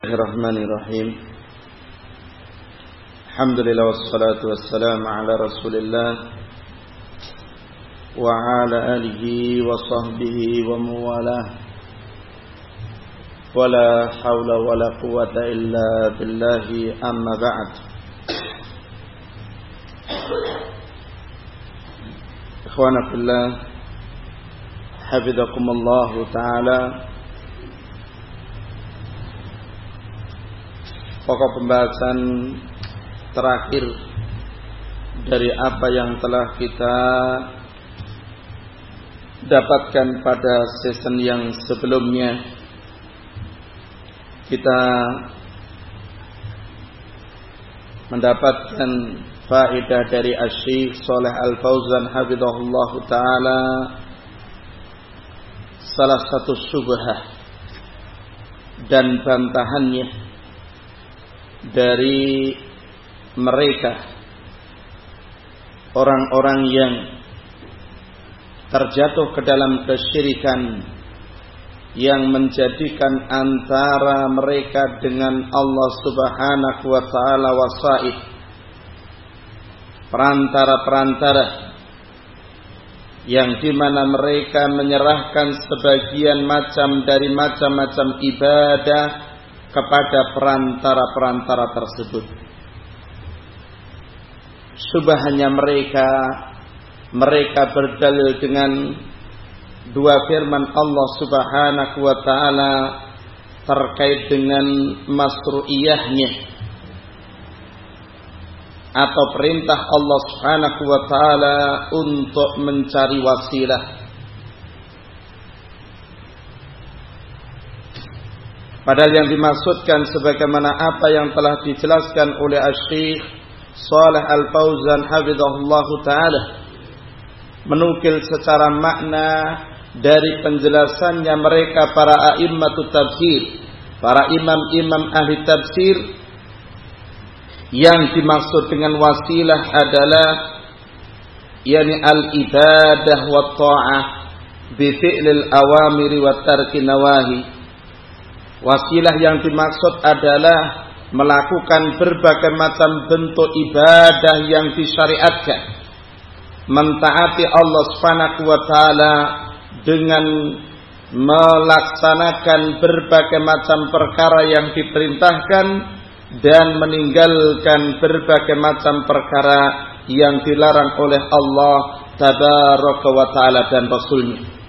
Bismillahirrahmanirrahim. Alhamdulillah wassalatu wassalamu ala Rasulillah wa ala alihi wa sahbihi wa mawalah. Wala hawla wala quwwata illa billahi, amma ba'd. Ikhwana fillah, hafizakumullah ta'ala. Pokok pembahasan terakhir dari apa yang telah kita dapatkan pada season yang sebelumnya, kita mendapatkan faedah dari Asy-Syaikh Shalih Al-Fauzan hafizahullah ta'ala. Salah satu syubhah dan bantahannya dari mereka orang-orang yang terjatuh ke dalam kesyirikan yang menjadikan antara mereka dengan Allah Subhanahu wa ta'ala wasaid, perantara-perantara yang dimana mereka menyerahkan sebagian macam dari macam-macam ibadah kepada perantara-perantara tersebut. Subahnya mereka berdalil dengan dua firman Allah Subhanahu wa ta'ala terkait dengan masru'iyahnya atau perintah Allah Subhanahu wa ta'ala untuk mencari wasilah. Padahal yang dimaksudkan sebagaimana apa yang telah dijelaskan oleh Asy-Syaikh Shalih Al-Fauzan hafizahullahu ta'ala, menukil secara makna dari penjelasannya mereka para a'immatut tafsir, para imam-imam ahli tafsir, yang dimaksud dengan wasilah adalah yakni al-ibadah wa ta'ah bi fi'lil awamiri wa tarki nawahi. Wasilah yang dimaksud adalah melakukan berbagai macam bentuk ibadah yang disyariatkan, mentaati Allah Subhanahu wa ta'ala dengan melaksanakan berbagai macam perkara yang diperintahkan dan meninggalkan berbagai macam perkara yang dilarang oleh Allah Tabaraka wa ta'ala dan Rasulnya.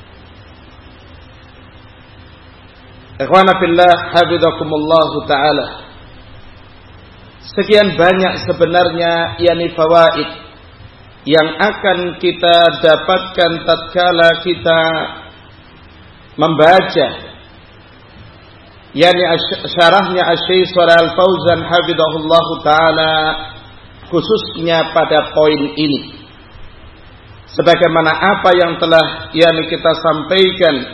Ikhwana fillah, hafizakumullahu ta'ala. Sekian banyak sebenarnya yakni fawaid yang akan kita dapatkan tatkala kita membaca yakni syarahnya Asy-Syaikh Shalih Al-Fauzan hafizahullahu ta'ala, khususnya pada poin ini. Sebagaimana apa yang telah yakni kita sampaikan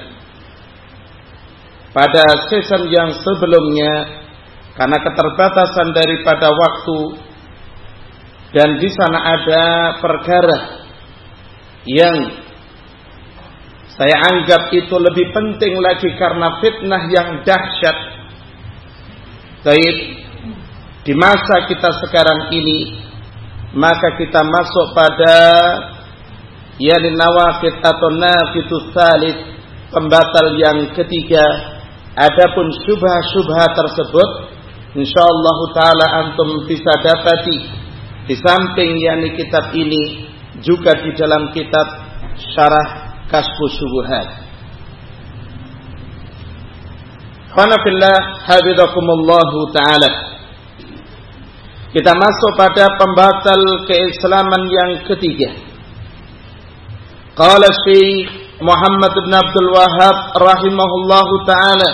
pada season yang sebelumnya, karena keterbatasan daripada waktu dan di sana ada perkara yang saya anggap itu lebih penting lagi karena fitnah yang dahsyat. Baik, di masa kita sekarang ini, maka kita masuk pada yakni nawaqid atau nafidus tsalits, pembatal yang ketiga. Adapun syubhat-syubhat tersebut insyaallah taala antum bisa dapati di samping yakni kitab ini juga di dalam kitab Syarah Kashfus Syubuhat. Qana fillah hafizakumullah taala. Kita masuk pada pembatal keislaman yang ketiga. Qala Syekh Muhammad bin Abdul Wahhab rahimahullahu ta'ala,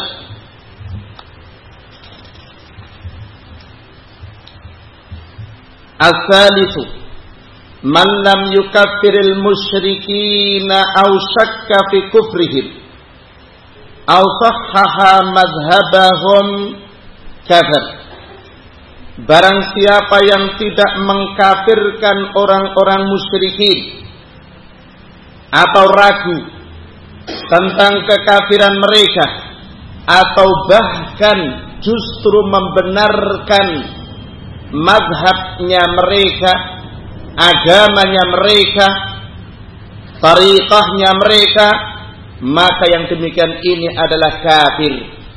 as-salisu man lam yukaffiril musyrikina aw syakka fi kufrihim aw sahhaha madhhabahum kafir. Barang siapa yang tidak mengkafirkan orang-orang musyrikin atau ragu tentang kekafiran mereka, atau bahkan justru membenarkan mazhabnya mereka, agamanya mereka, tariqahnya mereka, maka yang demikian ini adalah kafir.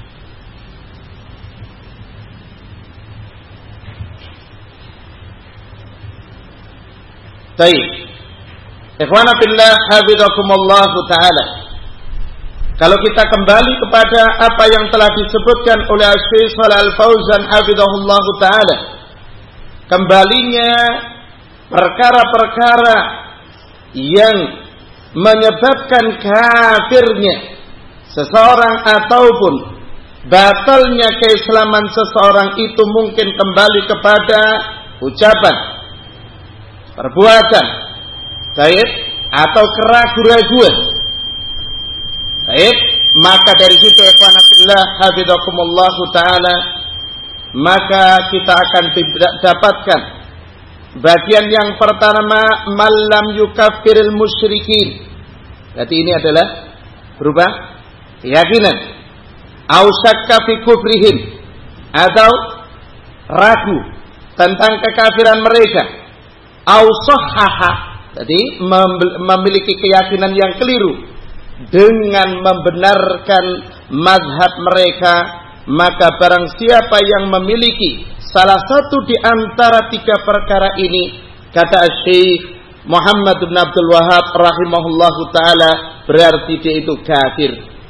Baik, ikhwana fillah, hafizakumullah taala. Kalau kita kembali kepada apa yang telah disebutkan oleh Syekh Shalih Al Fauzan hafizahullah taala, kembalinya perkara-perkara yang menyebabkan kafirnya seseorang ataupun batalnya keislaman seseorang itu mungkin kembali kepada ucapan, perbuatan, baik, atau keraguan-raguan. Baik, maka dari situ ikhwan fillah hafizakumullah taala, maka kita akan dapatkan bagian yang pertama, malam yukaffiril musyrikin. Berarti ini adalah berubah keyakinan. Au syakka fi kufrihim, atau ragu tentang kekafiran mereka. Au sahhaha, jadi memiliki keyakinan yang keliru dengan membenarkan mazhab mereka. Maka barang siapa yang memiliki salah satu di antara tiga perkara ini, kata Syekh Muhammad bin Abdul Wahhab rahimahullahu taala, berarti dia itu kafir.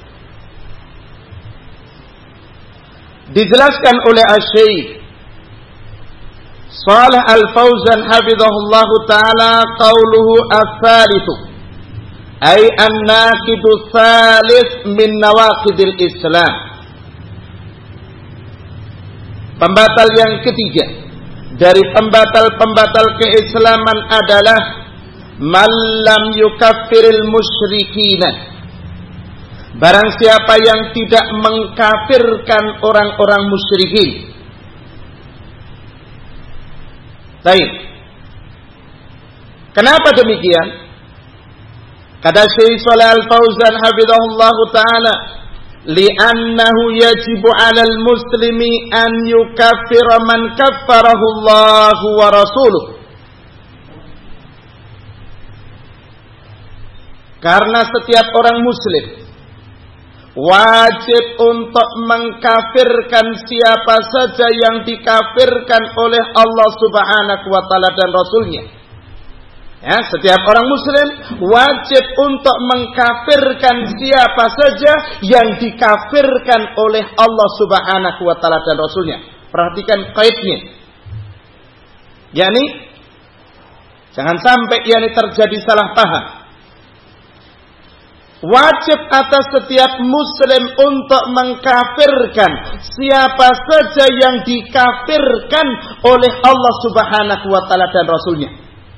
Dijelaskan oleh Syekh Shalih Al Fauzan hafizahullahu taala, qauluhu ats-tsalitsu ay an-naqidu tsalits min nawaqidil Islam. Pembatal yang ketiga dari pembatal-pembatal keislaman adalah man lam yukaffiril musyrikina. Barang siapa yang tidak mengkafirkan orang-orang musyrikin. Baik. Kenapa demikian? Kata Syekh Shalih Al Fauzan hafizahullahu taala, li'annahu yajibu 'alal muslimi an yukaffira man kaffarahu Allah wa rasuluh. Karena setiap orang muslim wajib untuk mengkafirkan siapa saja yang dikafirkan oleh Allah Subhanahu wa taala dan Rasulnya. Ya, setiap orang muslim wajib untuk mengkafirkan siapa saja yang dikafirkan oleh Allah Subhanahu wa taala dan Rasulnya. Perhatikan kaidnya. Yani jangan sampai terjadi salah paham. Wajib atas setiap muslim untuk mengkafirkan siapa saja yang dikafirkan oleh Allah Subhanahu wa taala dan Rasulnya.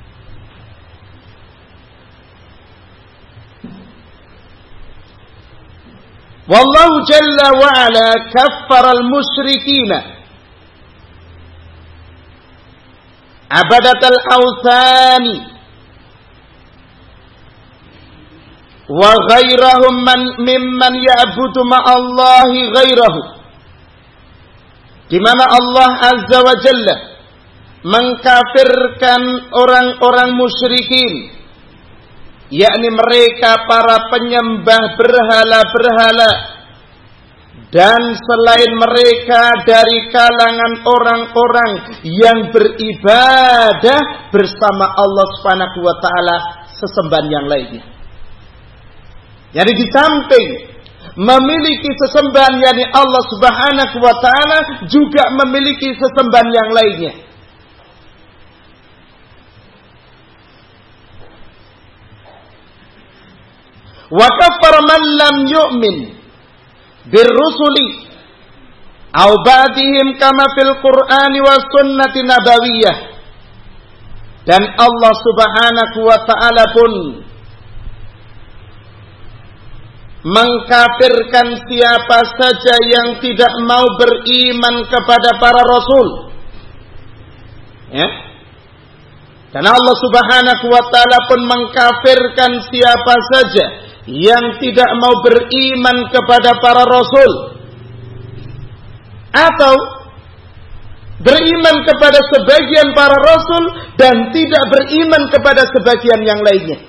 Wallahu jalla wa ala kaffara al-musyrikina abadatal awthani wa ghairahum mimman ya'budu ma'allahi ghairahu. Di mana Allah Azza wa Jalla mengkafirkan orang-orang musyrikin, yakni mereka para penyembah berhala-berhala dan selain mereka dari kalangan orang-orang yang beribadah bersama Allah Subhanahu wa taala sesembahan yang lainnya. Jadi di samping memiliki sesembahan yakni Allah Subhanahu wa taala, juga memiliki sesembahan yang lainnya. Wa kaffara man lam yu'min birrusuli aw ba'dihim kama fil Qur'ani was sunnati nabawiyah. Dan Allah Subhanahu wa taala pun mengkafirkan siapa saja yang tidak mau beriman kepada para rasul. Ya. Dan Allah Subhanahu wa taala pun mengkafirkan siapa saja yang tidak mau beriman kepada para rasul. atau beriman kepada sebagian para rasul dan tidak beriman kepada sebagian yang lainnya.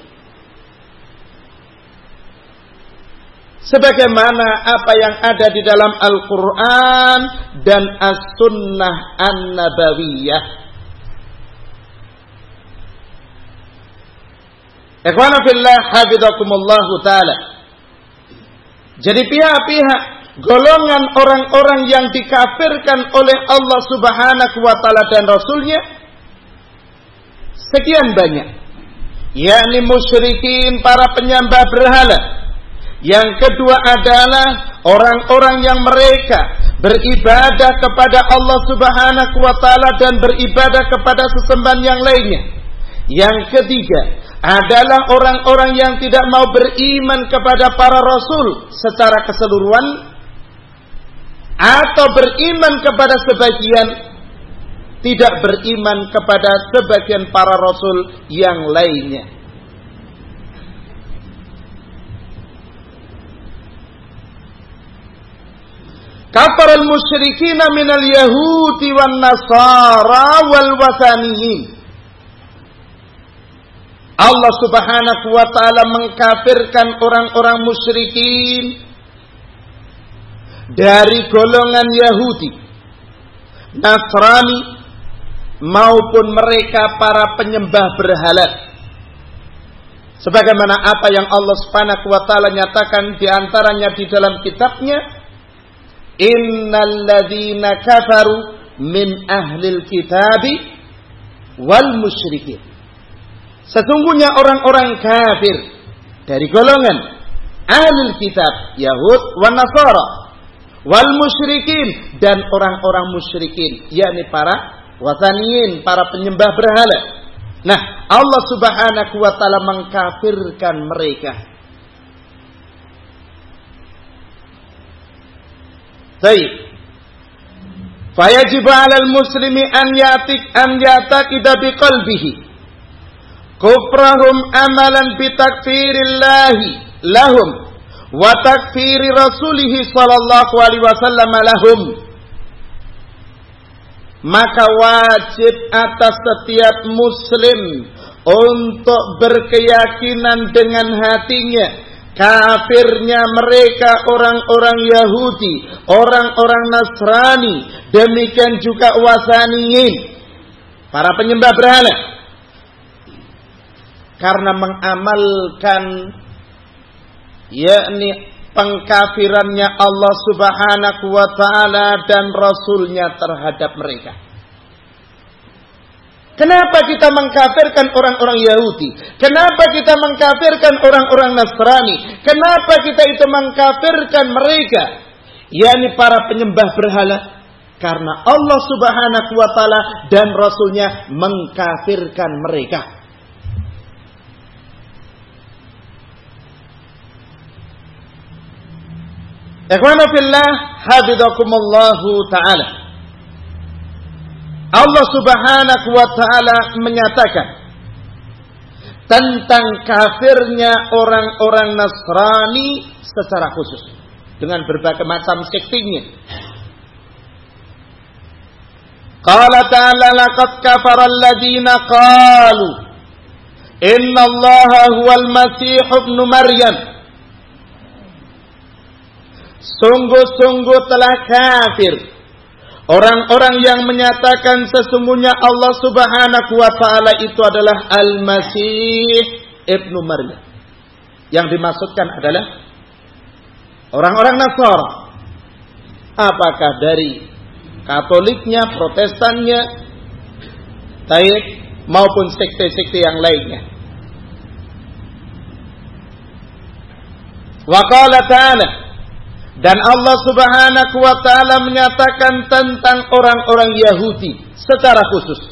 Sebagaimana apa yang ada di dalam Al-Quran dan As-Sunnah An-Nabawiyah. Ikhwana fillah, hafizakumullahu ta'ala. Jadi pihak-pihak golongan orang-orang yang dikafirkan oleh Allah Subhanahu wa ta'ala dan Rasulnya sekian banyak, yakni musyrikin, para penyembah berhala. Yang kedua adalah orang-orang yang mereka beribadah kepada Allah Subhanahu wa ta'ala dan beribadah kepada sesembahan yang lainnya. Yang ketiga adalah orang-orang yang tidak mau beriman kepada para rasul secara keseluruhan atau beriman kepada sebagian, tidak beriman kepada sebagian para rasul yang lainnya. Kafar al-musyrikin minal yahudi wan nasara wal wasaniyin. Allah Subhanahu wa ta'ala mengkafirkan orang-orang musyrikin dari golongan Yahudi, Nasrani, maupun mereka para penyembah berhala. Sebagaimana apa yang Allah Subhanahu wa ta'ala nyatakan di antaranya di dalam kitabnya, Innal ladzina kafaru min ahlil kitabi wal musyrikin. Sesungguhnya orang-orang kafir dari golongan ahlul kitab, Yahud wan Nasara, wal musyrikin, dan orang-orang musyrikin, yakni para wasaniyin, para penyembah berhala. Nah, Allah Subhanahu wa ta'ala mengkafirkan mereka. Baik. Fayajib 'alal muslimi an ya'taqida biqalbihi kufrahum amalan bitakfirillahi lahum wa takfiri rasulih sallallahu alaihi wasallam lahum. Maka wajib atas setiap muslim untuk berkeyakinan dengan hatinya kafirnya mereka orang-orang Yahudi, orang-orang Nasrani, demikian juga wasaniyin, para penyembah berhala, karena mengamalkan yakni pengkafirannya Allah Subhanahu wa ta'ala dan Rasulnya terhadap mereka. Kenapa kita mengkafirkan orang-orang Yahudi? Kenapa kita mengkafirkan orang-orang Nasrani? Kenapa kita itu mengkafirkan mereka, yakni para penyembah berhala? Karena Allah Subhanahu wa ta'ala dan Rasulnya mengkafirkan mereka. Ikhwana fillah, hafizakumullahu ta'ala. Allah Subhanahu wa ta'ala menyatakan tentang kafirnya orang-orang Nasrani secara khusus dengan berbagai macam sektinya. Qala ta'ala laqad kafara alladziina qalu inna Allaha huwal Masih ibnu Maryam. Sungguh-sungguh telah kafir orang-orang yang menyatakan sesungguhnya Allah Subhanahu wa ta'ala itu adalah Al-Masih ibnu Maryam. Yang dimaksudkan adalah orang-orang Nasara. Apakah dari Katoliknya, Protestannya, baik, maupun sekte-sekte yang lainnya. Wa qala ta'ala, dan Allah Subhanahu wa ta'ala menyatakan tentang orang-orang Yahudi secara khusus.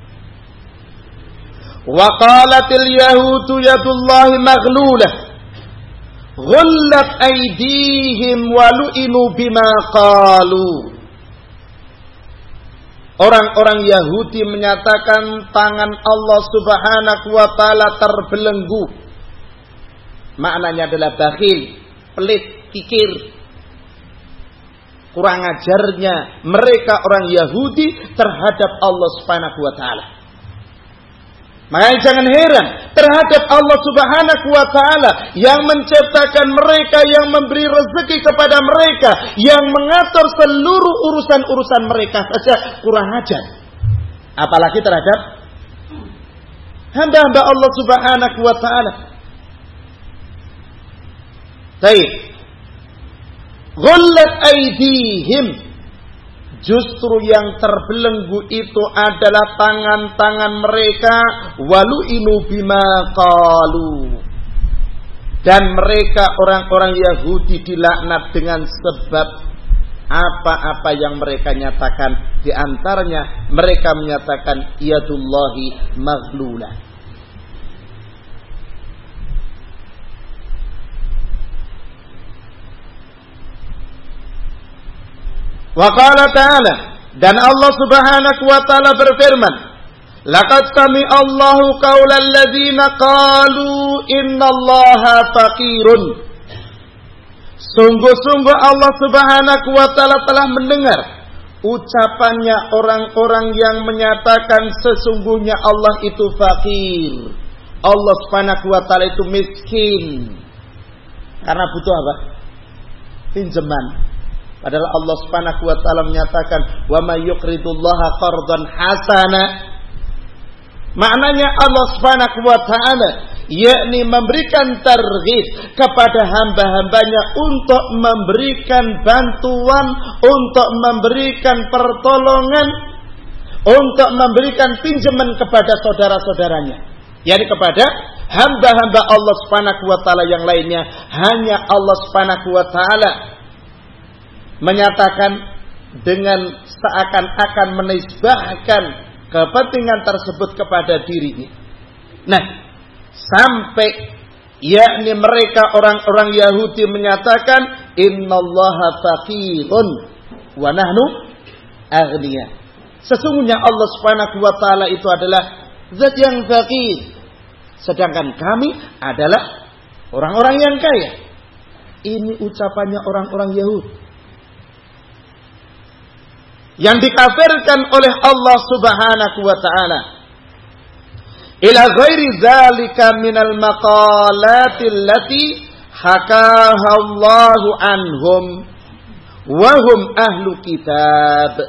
Wa qalatil yahudu yadullahi maghlulah ghullat aydihim wa lu'inu bima qalu. Orang-orang Yahudi menyatakan tangan Allah Subhanahu wa ta'ala terbelenggu. Maknanya adalah bakhil, pelit, kikir. kurang ajarnya mereka orang Yahudi terhadap Allah Subhanahu wa taala. Makanya jangan heran terhadap Allah Subhanahu wa taala yang menciptakan mereka, yang memberi rezeki kepada mereka, yang mengatur seluruh urusan-urusan mereka saja kurang ajar. Apalagi terhadap hamba-hamba Allah Subhanahu wa taala. Baik. Ghullat aydihim. Justru yang terbelenggu itu adalah tangan-tangan mereka, walu'inu bima qalu. Dan mereka orang-orang Yahudi dilaknat dengan sebab apa-apa yang mereka nyatakan. Di antaranya mereka menyatakan yadullahi maghlulah. Wa qala ta'ala, dan Allah Subhanahu wa taala berfirman, laqad sami'a Allahu qaulal ladzina qalu innallaha faqirun. Sungguh-sungguh Allah Subhanahu wa taala telah mendengar ucapannya orang-orang yang menyatakan sesungguhnya Allah itu fakir. Allah Subhanahu wa taala itu miskin. Karena butuh apa? Pinjaman. Padahal Allah Subhanahu wa taala menyatakan wa may yuqridullaha qardan hasana. Maknanya Allah Subhanahu wa taala yakni memberikan targhib kepada hamba-hambanya untuk memberikan bantuan, untuk memberikan pertolongan, untuk memberikan pinjaman kepada saudara-saudaranya, yakni kepada hamba-hamba Allah Subhanahu wa taala yang lainnya. Hanya Allah Subhanahu wa taala menyatakan dengan seakan-akan menisbahkan kepentingan tersebut kepada dirinya. Nah, sampai yakni mereka orang-orang Yahudi menyatakan innallaha faqirun wa nahnu aghniya. Sesungguhnya Allah Subhanahu wa taala itu adalah zat yang faqir, sedangkan kami adalah orang-orang yang kaya. Ini ucapannya orang-orang Yahudi yang dikafirkan oleh Allah Subhanahu wa taala. Ila ghairi dzalika minal maqalatil lati hakaha Allahu anhum wa hum ahlu kitab.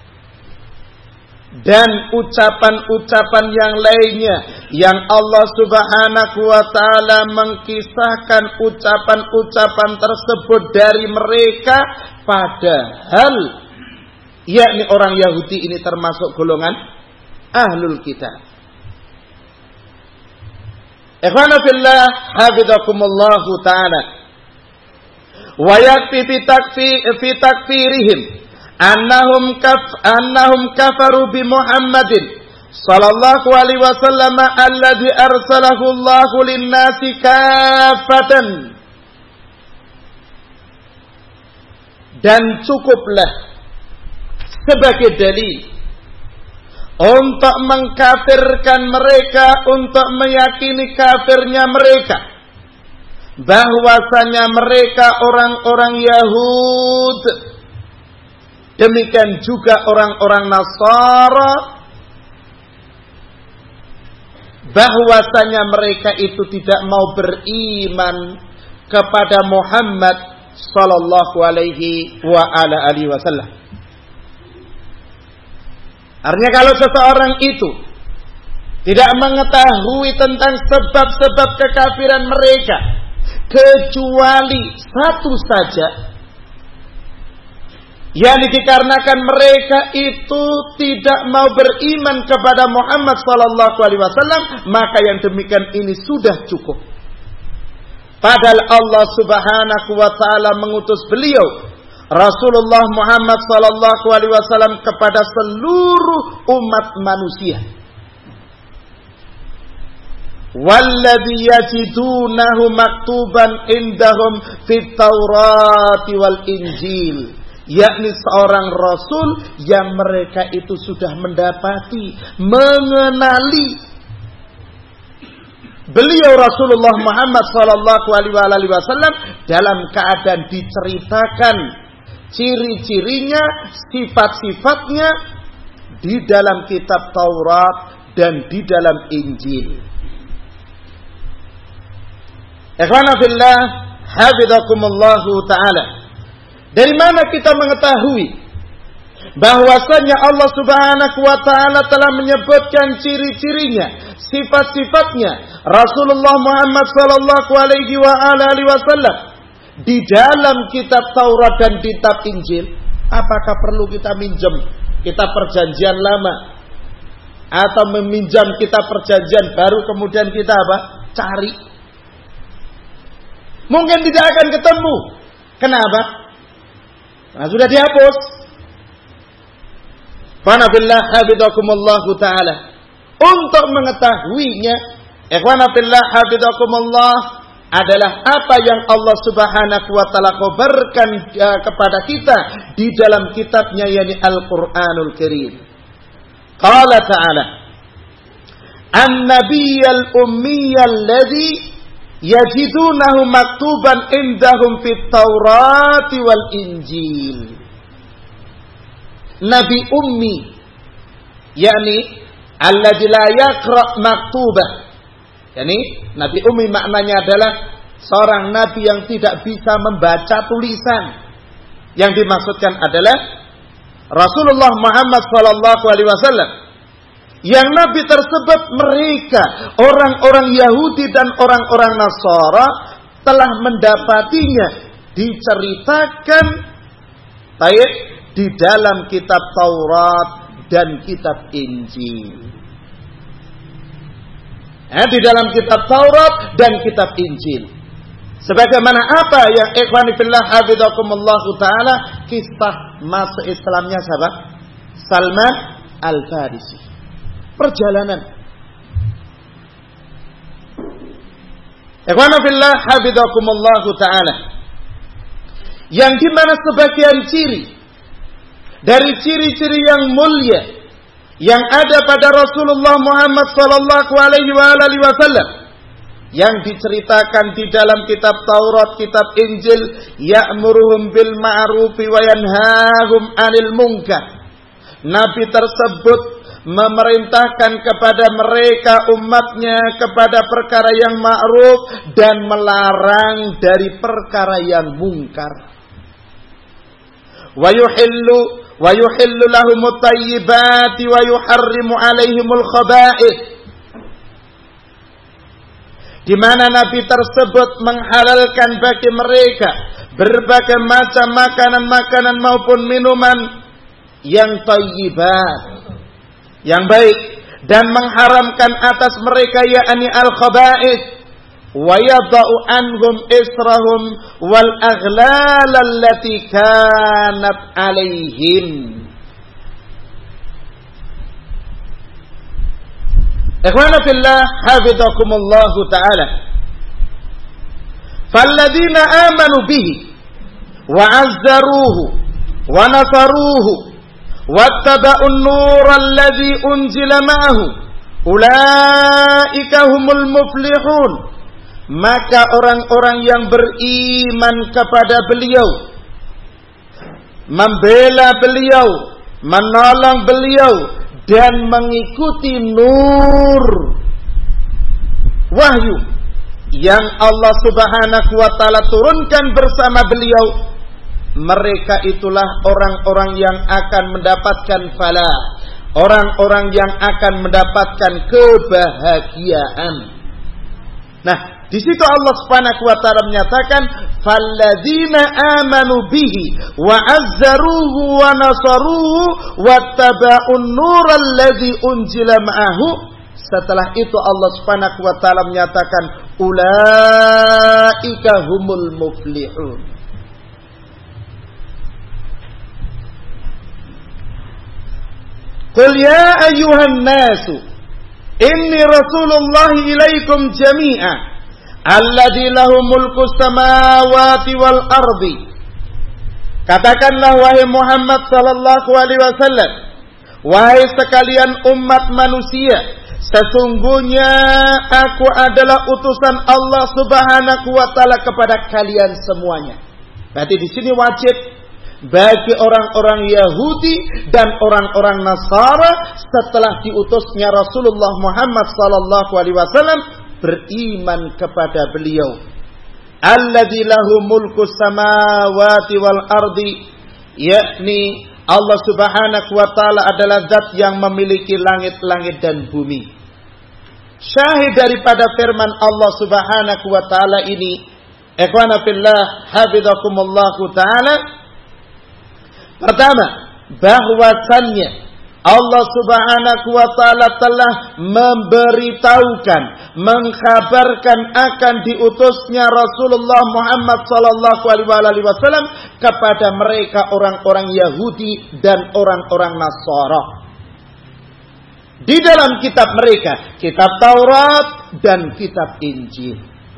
Dan ucapan-ucapan yang lainnya yang Allah Subhanahu wa taala mengkisahkan ucapan-ucapan tersebut dari mereka, padahal yakni orang Yahudi ini termasuk golongan ahlul kitab. Ikhwana fillah, hafizakumullah taala. Wa yakfi fi takfirihim annahum kafaru bi Muhammadin sallallahu alaihi wasallam alladhi arsalahu Allahu lin-nasi kaffatan. Dan cukuplah sebagai dalil untuk mengkafirkan mereka, untuk meyakini kafirnya mereka, bahwasanya mereka orang-orang Yahud, demikian juga orang-orang Nasara, bahwasanya mereka itu tidak mau beriman kepada Muhammad sallallahu alaihi wa ala alihi wasallam. Artinya kalau seseorang itu tidak mengetahui tentang sebab-sebab kekafiran mereka, kecuali satu saja, yakni dikarenakan mereka itu tidak mau beriman kepada Muhammad sallallahu alaihi wasallam, maka yang demikian ini sudah cukup. Padahal Allah Subhanahu wa taala mengutus beliau Rasulullah Muhammad sallallahu alaihi wasallam kepada seluruh umat manusia. Walladzi yajidunahu maktuban indahum fit Taurati wal Injil, yakni seorang rasul yang mereka itu sudah mendapati, mengenali beliau Rasulullah Muhammad sallallahu alaihi wasallam dalam keadaan diceritakan ciri-cirinya, sifat-sifatnya di dalam kitab Taurat dan di dalam Injil. Ikhwana fillah, hafizakumullahu ta'ala. Dari mana kita mengetahui bahwasanya Allah Subhanahu wa ta'ala telah menyebutkan ciri-cirinya, sifat-sifatnya Rasulullah Muhammad sallallahu alaihi wasallam di dalam kitab Taurat dan kitab Injil? Apakah perlu kita minjem kitab perjanjian lama atau meminjam kitab perjanjian baru kemudian kita cari? Mungkin tidak akan ketemu. Kenapa? Nah, sudah dihapus. Fana billah hafizakumullahu ta'ala. Untuk mengetahuinya, ikhwana billah hafizakumullah, adalah apa yang Allah Subhanahu wa ta'ala khabarkan kepada kita di dalam kitabnya, yakni Al-Qur'anul Karim. Qala ta'ala, An-nabiyyal ummiyyal ladzi yajidunahu maktuban indahum fit Taurati wal Injil. Nabi ummi, yakni alladzi la yaqra maktubah. Yani Nabi ummi maknanya adalah seorang nabi yang tidak bisa membaca tulisan. Yang dimaksudkan adalah Rasulullah Muhammad sallallahu alaihi wasallam. Yang nabi tersebut mereka, orang-orang Yahudi dan orang-orang Nasara, telah mendapatinya diceritakan di dalam kitab Taurat dan kitab Injil. Di dalam kitab Taurat dan kitab Injil. Sebagaimana apa yang ikhwani fillah hafizakumullahu ta'ala, kisah masuk Islamnya siapa? Salman Al-Farisi. Perjalanan. Ikhwana fillah hafizakumullahu ta'ala. Yang dimana sebagian ciri dari ciri-ciri yang mulia yang ada pada Rasulullah Muhammad sallallahu alaihi wasallam yang diceritakan di dalam kitab Taurat, kitab Injil, ya'muruhum bil ma'rufi wa yanhahum 'anil munkar. Nabi tersebut memerintahkan kepada mereka umatnya kepada perkara yang ma'ruf dan melarang dari perkara yang mungkar. Wa yuhillu lahumut thayyibati wa yuharrimu 'alaihimul khaba'ith. Di mana Nabi tersebut menghalalkan bagi mereka berbagai macam makanan-makanan maupun minuman yang thayyibat, yang baik, dan mengharamkan atas mereka yakni al-khaba'ith, wa yada'u anhum israhum wal aghlal allati kanat 'alaihim. Ikhwana fillah hafizakumullahu ta'ala. Falladzina amanu bihi wa 'azzaruhu wa nasaruhu wattaba'u an-nura alladzi unzila ma'ahu ulaika humul muflihun. Maka orang-orang yang beriman kepada beliau, membela beliau, menolong beliau, dan mengikuti nur wahyu yang Allah Subhanahu wa ta'ala turunkan bersama beliau, mereka itulah orang-orang yang akan mendapatkan falah, orang-orang yang akan mendapatkan kebahagiaan. Nah, di situ Allah Subhanahu wa ta'ala menyatakan falladzina amanu bihi wa 'azzaruhu wa nasaruhu wattaba'un nural ladzi unzila ma'ahu. Setelah itu Allah Subhanahu wa ta'ala menyatakan ulaika humul muflihun. Qul ya ayyuhan nasu inni rasulullah ilaikum jami'a alladzi lahu mulku samawati wal ardi. Katakanlah wahai Muhammad sallallahu alaihi wasallam, wahai sekalian umat manusia, sesungguhnya aku adalah utusan Allah Subhanahu wa ta'ala kepada kalian semuanya. Berarti di sini wajib bagi orang-orang Yahudi dan orang-orang Nasara setelah diutusnya Rasulullah Muhammad sallallahu alaihi wasallam beriman kepada beliau. Alladzi lahu mulku samawati wal ardi, yakni Allah Subhanahu wa taala adalah zat yang memiliki langit-langit dan bumi. Syahid daripada firman Allah Subhanahu wa taala ini, ikhwana fillah hafizakumullah taala, pertama, bahwasannya Allah Subhanahu wa taala telah memberitahukan, mengkhabarkan akan diutusnya Rasulullah Muhammad sallallahu alaihi wasallam kepada mereka orang-orang Yahudi dan orang-orang Nasara. Di dalam kitab mereka, kitab Taurat dan kitab Injil.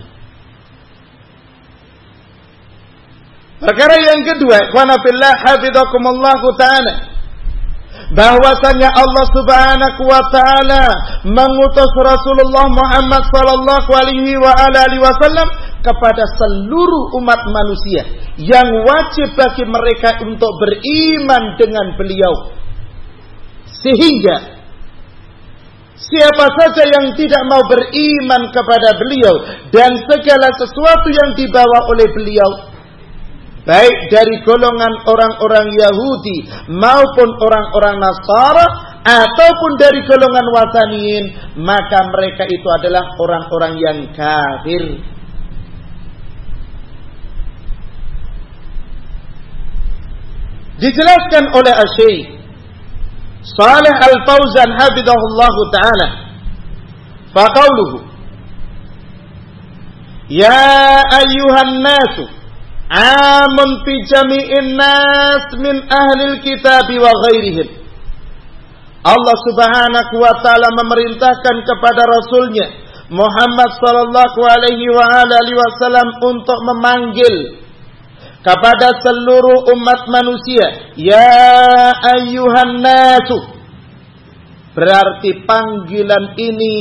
Perkara yang kedua, ikhwana fillah hafizakumullah taala, bahwasanya Allah Subhanahu wa taala mengutus Rasulullah Muhammad sallallahu alaihi wasallam kepada seluruh umat manusia yang wajib bagi mereka untuk beriman dengan beliau. Sehingga siapa saja yang tidak mau beriman kepada beliau dan segala sesuatu yang dibawa oleh beliau, baik dari golongan orang-orang Yahudi maupun orang-orang Nasara ataupun dari golongan Wathaniyin, maka mereka itu adalah orang-orang yang kafir. Dijelaskan oleh Asy-Syaikh Shalih Al-Fauzan hafizahullah taala, faqauluhu ya ayyuhan nasu amun fi jami'in nas min ahlil kitab wa ghairihim. Allah Subhanahu wa taala memerintahkan kepada rasulnya Muhammad sallallahu alaihi wasallam untuk memanggil kepada seluruh umat manusia, ya ayyuhan nasu. Berarti panggilan ini,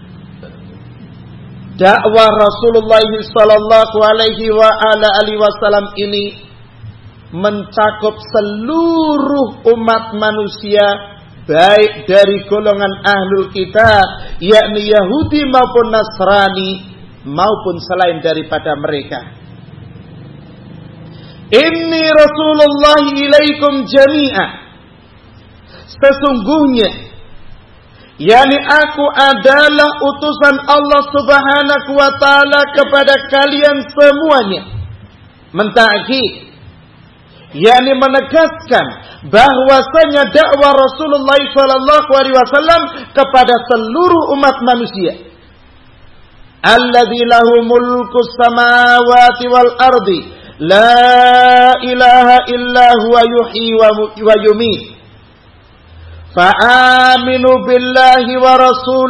dakwah Rasulullah sallallahu alaihi wasallam ini mencakup seluruh umat manusia, baik dari golongan ahlul kitab, yakni Yahudi maupun Nasrani, maupun selain daripada mereka. Inni Rasulullah ilaikum jami'a. Sesungguhnya, yakni aku adalah utusan Allah Subhanahu wa taala kepada kalian semuanya. Mentakid, yakni menegaskan bahwasanya dakwah Rasulullah sallallahu alaihi wasallam kepada seluruh umat manusia. Alladzi lahu mulku samawati wal ardi, la ilaha illa huwa yuhyi wa yumiit. Fa'aminu billahi wa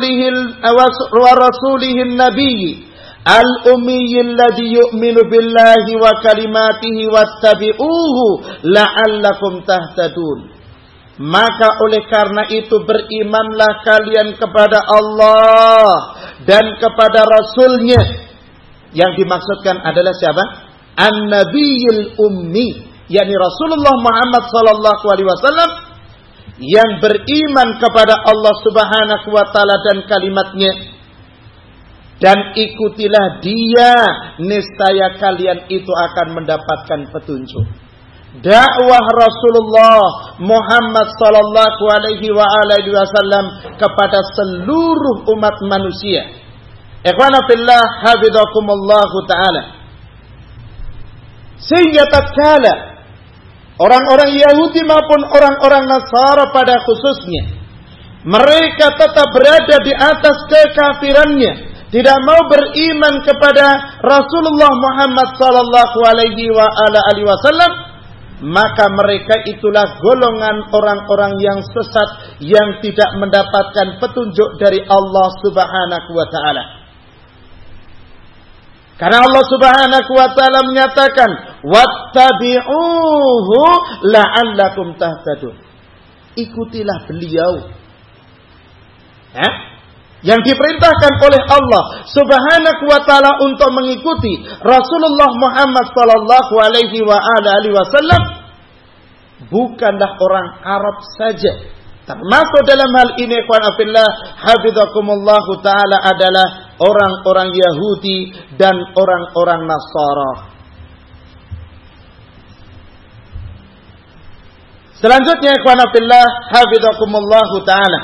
rasulihi an-nabiyyi al-ummiyyi alladhi yu'minu billahi wa kalimatihi wattabi'uhu la'allakum tahtadun. Maka oleh karena itu berimanlah kalian kepada Allah dan kepada Rasulnya. Yang dimaksudkan adalah siapa? An-Nabiyil Ummi, yakni Rasulullah Muhammad sallallahu alaihi wasallam yang beriman kepada Allah Subhanahu wa taala dan kalimatnya, dan ikutilah dia, niscaya kalian itu akan mendapatkan petunjuk. Dakwah Rasulullah Muhammad sallallahu alaihi wasallam kepada seluruh umat manusia. Ikhwana fillah hafizakumullah taala. Sehingga tatkala orang-orang Yahudi maupun orang-orang Nasara pada khususnya, mereka tetap berada di atas kekafirannya, tidak mau beriman kepada Rasulullah Muhammad sallallahu alaihi wasallam, maka mereka itulah golongan orang-orang yang sesat yang tidak mendapatkan petunjuk dari Allah Subhanahu wa taala. Karena Allah Subhanahu wa taala menyatakan, wattabi'uhu la'allakum tahtadun. Ikutilah beliau. Yang diperintahkan oleh Allah Subhanahu wa taala untuk mengikuti Rasulullah Muhammad sallallahu alaihi wasallam bukanlah orang Arab saja. Termasuk dalam hal ini ikhwan fillah hafizakumullahu taala adalah orang-orang Yahudi dan orang-orang Nasara. Selanjutnya ikhwan fillah hafizakumullahu taala.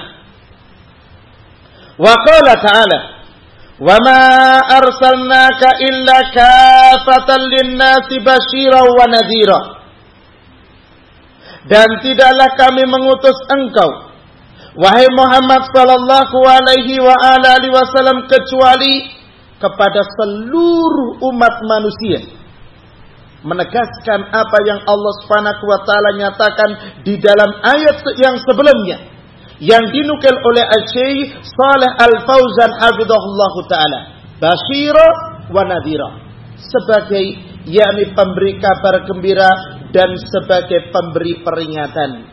Wa qala ta'ala wa ma arsalnaka illa kafatan lin-nasi basyiran wa nadhira. Dan tidaklah kami mengutus engkau wahai Muhammad sallallahu alaihi wa alihi wasallam kecuali kepada seluruh umat manusia, menegaskan apa yang Allah Subhanahu wa taala nyatakan di dalam ayat yang sebelumnya yang dinukil oleh Syekh Shalih Al-Fauzan hafizahullahu taala, basyira wa nadhira, sebagai yakni pemberi kabar gembira dan sebagai pemberi peringatan.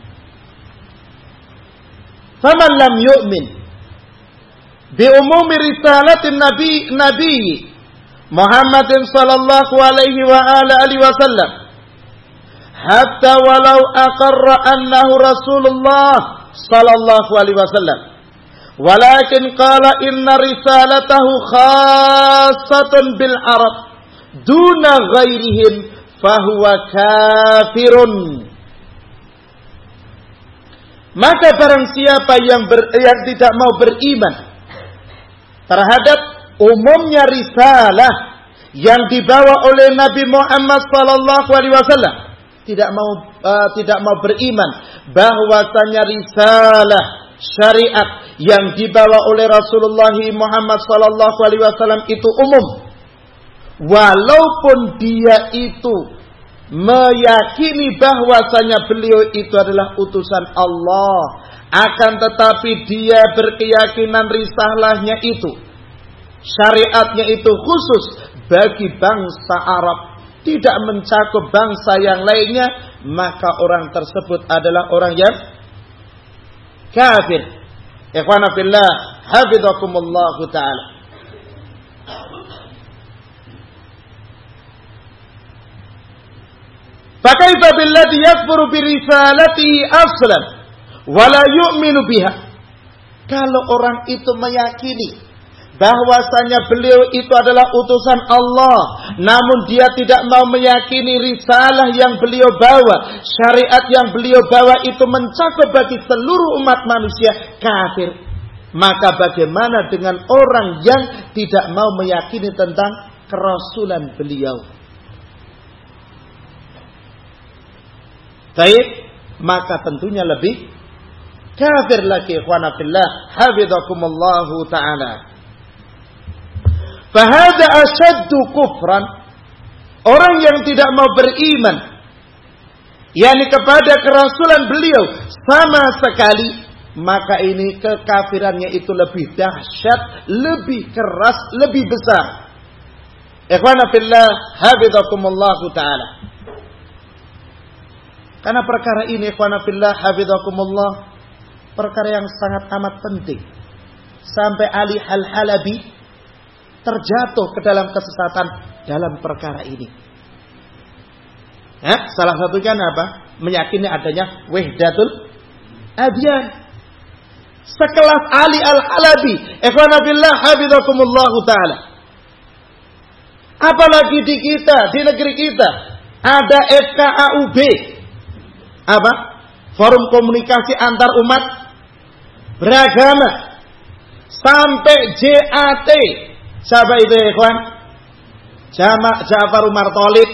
Faman lam yu'min bi umumi risalatin nabi Muhammadin sallallahu alaihi wa alihi wasallam hatta walau aqarra annahu Rasulullah sallallahu alaihi wasallam, walakin qala inna risalatahu khassatun bil Arab duna ghairihim fahuwa kafirun. Maka barang siapa yang tidak mau beriman terhadap umumnya risalah yang dibawa oleh Nabi Muhammad sallallahu alaihi wasallam, tidak mau beriman bahwasanya risalah syariat yang dibawa oleh Rasulullah Muhammad sallallahu alaihi wasallam itu umum, walaupun dia itu meyakini bahwasanya beliau itu adalah utusan Allah, akan tetapi dia berkeyakinan risalahnya itu, syariatnya itu khusus bagi bangsa Arab, tidak mencakup bangsa yang lainnya, maka orang tersebut adalah orang yang kafir. Ikhwana fillah hafizakumullahu taala. Fakaifa billadhi yakfuru birisalatihi aslan wa la yu'minu biha. Kalau orang itu meyakini bahwasanya beliau itu adalah utusan Allah, namun dia tidak mau meyakini risalah yang beliau bawa, syariat yang beliau bawa itu mencakup bagi seluruh umat manusia, kafir. Maka bagaimana dengan orang yang tidak mau meyakini tentang kerasulan beliau? Baik, maka tentunya lebih kafir lagi ikhwana fillah hafizakumullahu ta'ala. Fahada asyaddu kufran, orang yang tidak mau beriman yakni kepada kerasulan beliau sama sekali, maka ini kekafirannya itu lebih dahsyat, lebih keras, lebih besar. Ikhwana fillah hafizakumullahu ta'ala. Karena perkara ini ikhwana fillah hafizakumullah, perkara yang sangat amat penting, sampai Ali Al-Halabi terjatuh ke dalam kesesatan dalam perkara ini. Salah satunya apa? Meyakini adanya wahdatul adyan. Sekelas Ali Al-Halabi, ikhwana fillah hafizakumullahu taala. Apalagi di kita, di negeri kita ada FKAUB. Apa? Forum komunikasi antar umat beragama, sampai JAT. Siapa itu ya ikhwan? Ja'far Umar Thalib.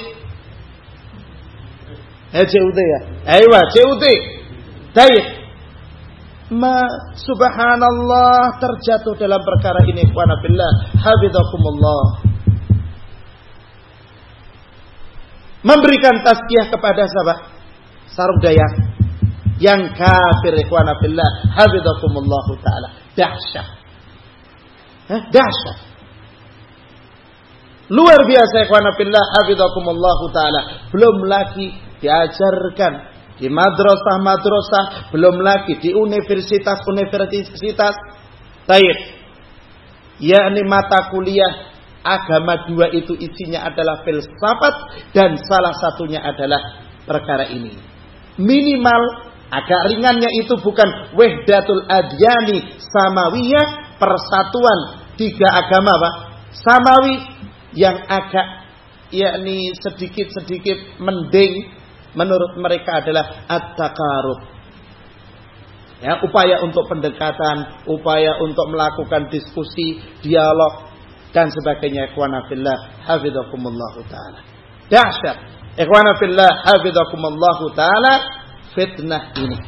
JUT ya? Aywa, JUT. Baik. Subhanallah, terjatuh dalam perkara ini ikhwan fillah hafizakumullah. Memberikan tazkiyah kepada siapa? Sarung Dayak yang kafir ikhwan fillah hafizakumullah taala. Dahsyat. Dahsyat. Luar biasa ikhwan fillah hafizakumullah taala. Belum lagi diajarkan di madrasah-madrasah, belum lagi di universitas-universitas. Baik. Yakni mata kuliah agama 2 itu isinya adalah filsafat dan salah satunya adalah perkara ini. minimal agak ringannya itu bukan wahdatul adyani samawiyah, persatuan tiga agama Pak, samawi, yang agak yakni sedikit-sedikit mending menurut mereka adalah at-taqarrub. Ya, upaya untuk pendekatan, upaya untuk melakukan diskusi, dialog dan sebagainya. Ikhwana fillah, hafizakumullah taala. Dahsyat. Ikhwana fillah, hafizakumullah taala, fitnah ini.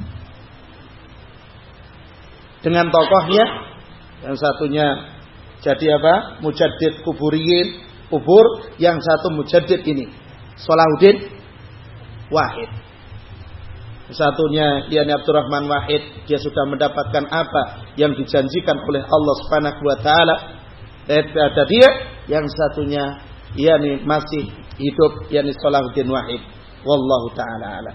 Dengan tokohnya, yang satunya jadi apa? Mujaddid kuburiyin, kubur, yang satu mujaddid ini, Salahuddin Wahid. Satunya yakni Abdurrahman Wahid, dia sudah mendapatkan apa yang dijanjikan oleh Allah Subhanahu wa taala. Ada dia, yang satunya yakni masih hidup, yakni Salahuddin Wahid. Wallahu taala alam.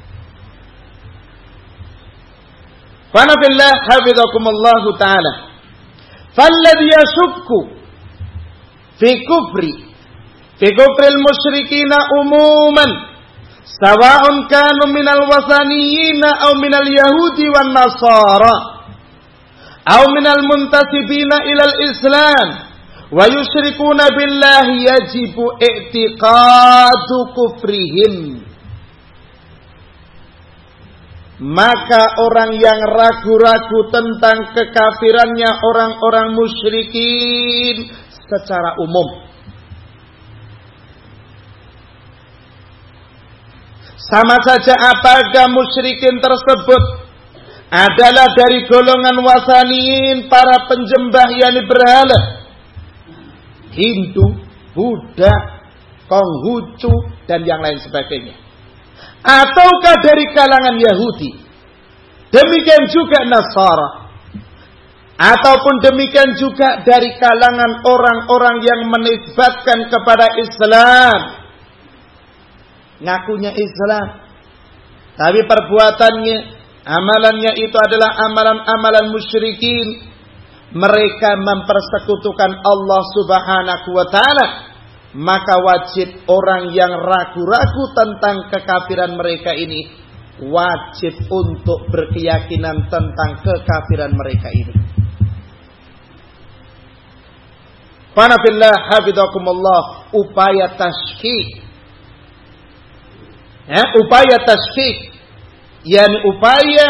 Fa nabillah hafizakumullah taala. Falladhi yashukku fi kufril musyrikina umuman, sawa'un kanu minal wasaniyina aw minal yahudi wan nasara aw minal muntasibina ilal islam wa yusyrikuna billahi, yajibu i'tiqadu kufrihim. Maka orang yang ragu-ragu tentang kekafirannya orang-orang musyrikin secara umum, sama saja apakah musyrikin tersebut adalah dari golongan wasaniyin, para penjembah yakni berhala, Hindu, Buddha, Konghucu dan yang lain sebagainya, ataukah dari kalangan Yahudi, demikian juga Nasara, ataupun demikian juga dari kalangan orang-orang yang menisbatkan kepada Islam, ngakunya Islam, tapi perbuatannya, amalannya itu adalah amalan-amalan musyrikin. Mereka mempersekutukan Allah Subhanahu wa taala. Maka wajib orang yang ragu-ragu tentang kekafiran mereka ini, wajib untuk berkeyakinan tentang kekafiran mereka ini. Fa nabillah hafizakumullah, upaya tasykik. Upaya tasykik, yakni upaya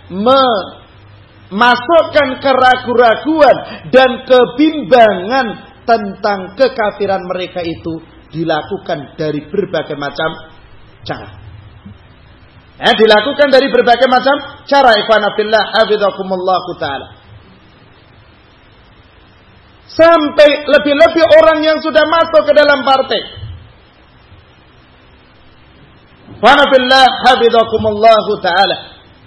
memasukkan keraguan-raguan dan kebimbangan tentang kekafiran mereka itu dilakukan dari berbagai macam cara. Dilakukan dari berbagai macam cara. Ikhwana fillah hafizakumullah taala. Sampai lebih-lebih orang yang sudah masuk ke dalam partai. Ikhwana fillah hafizakumullah taala.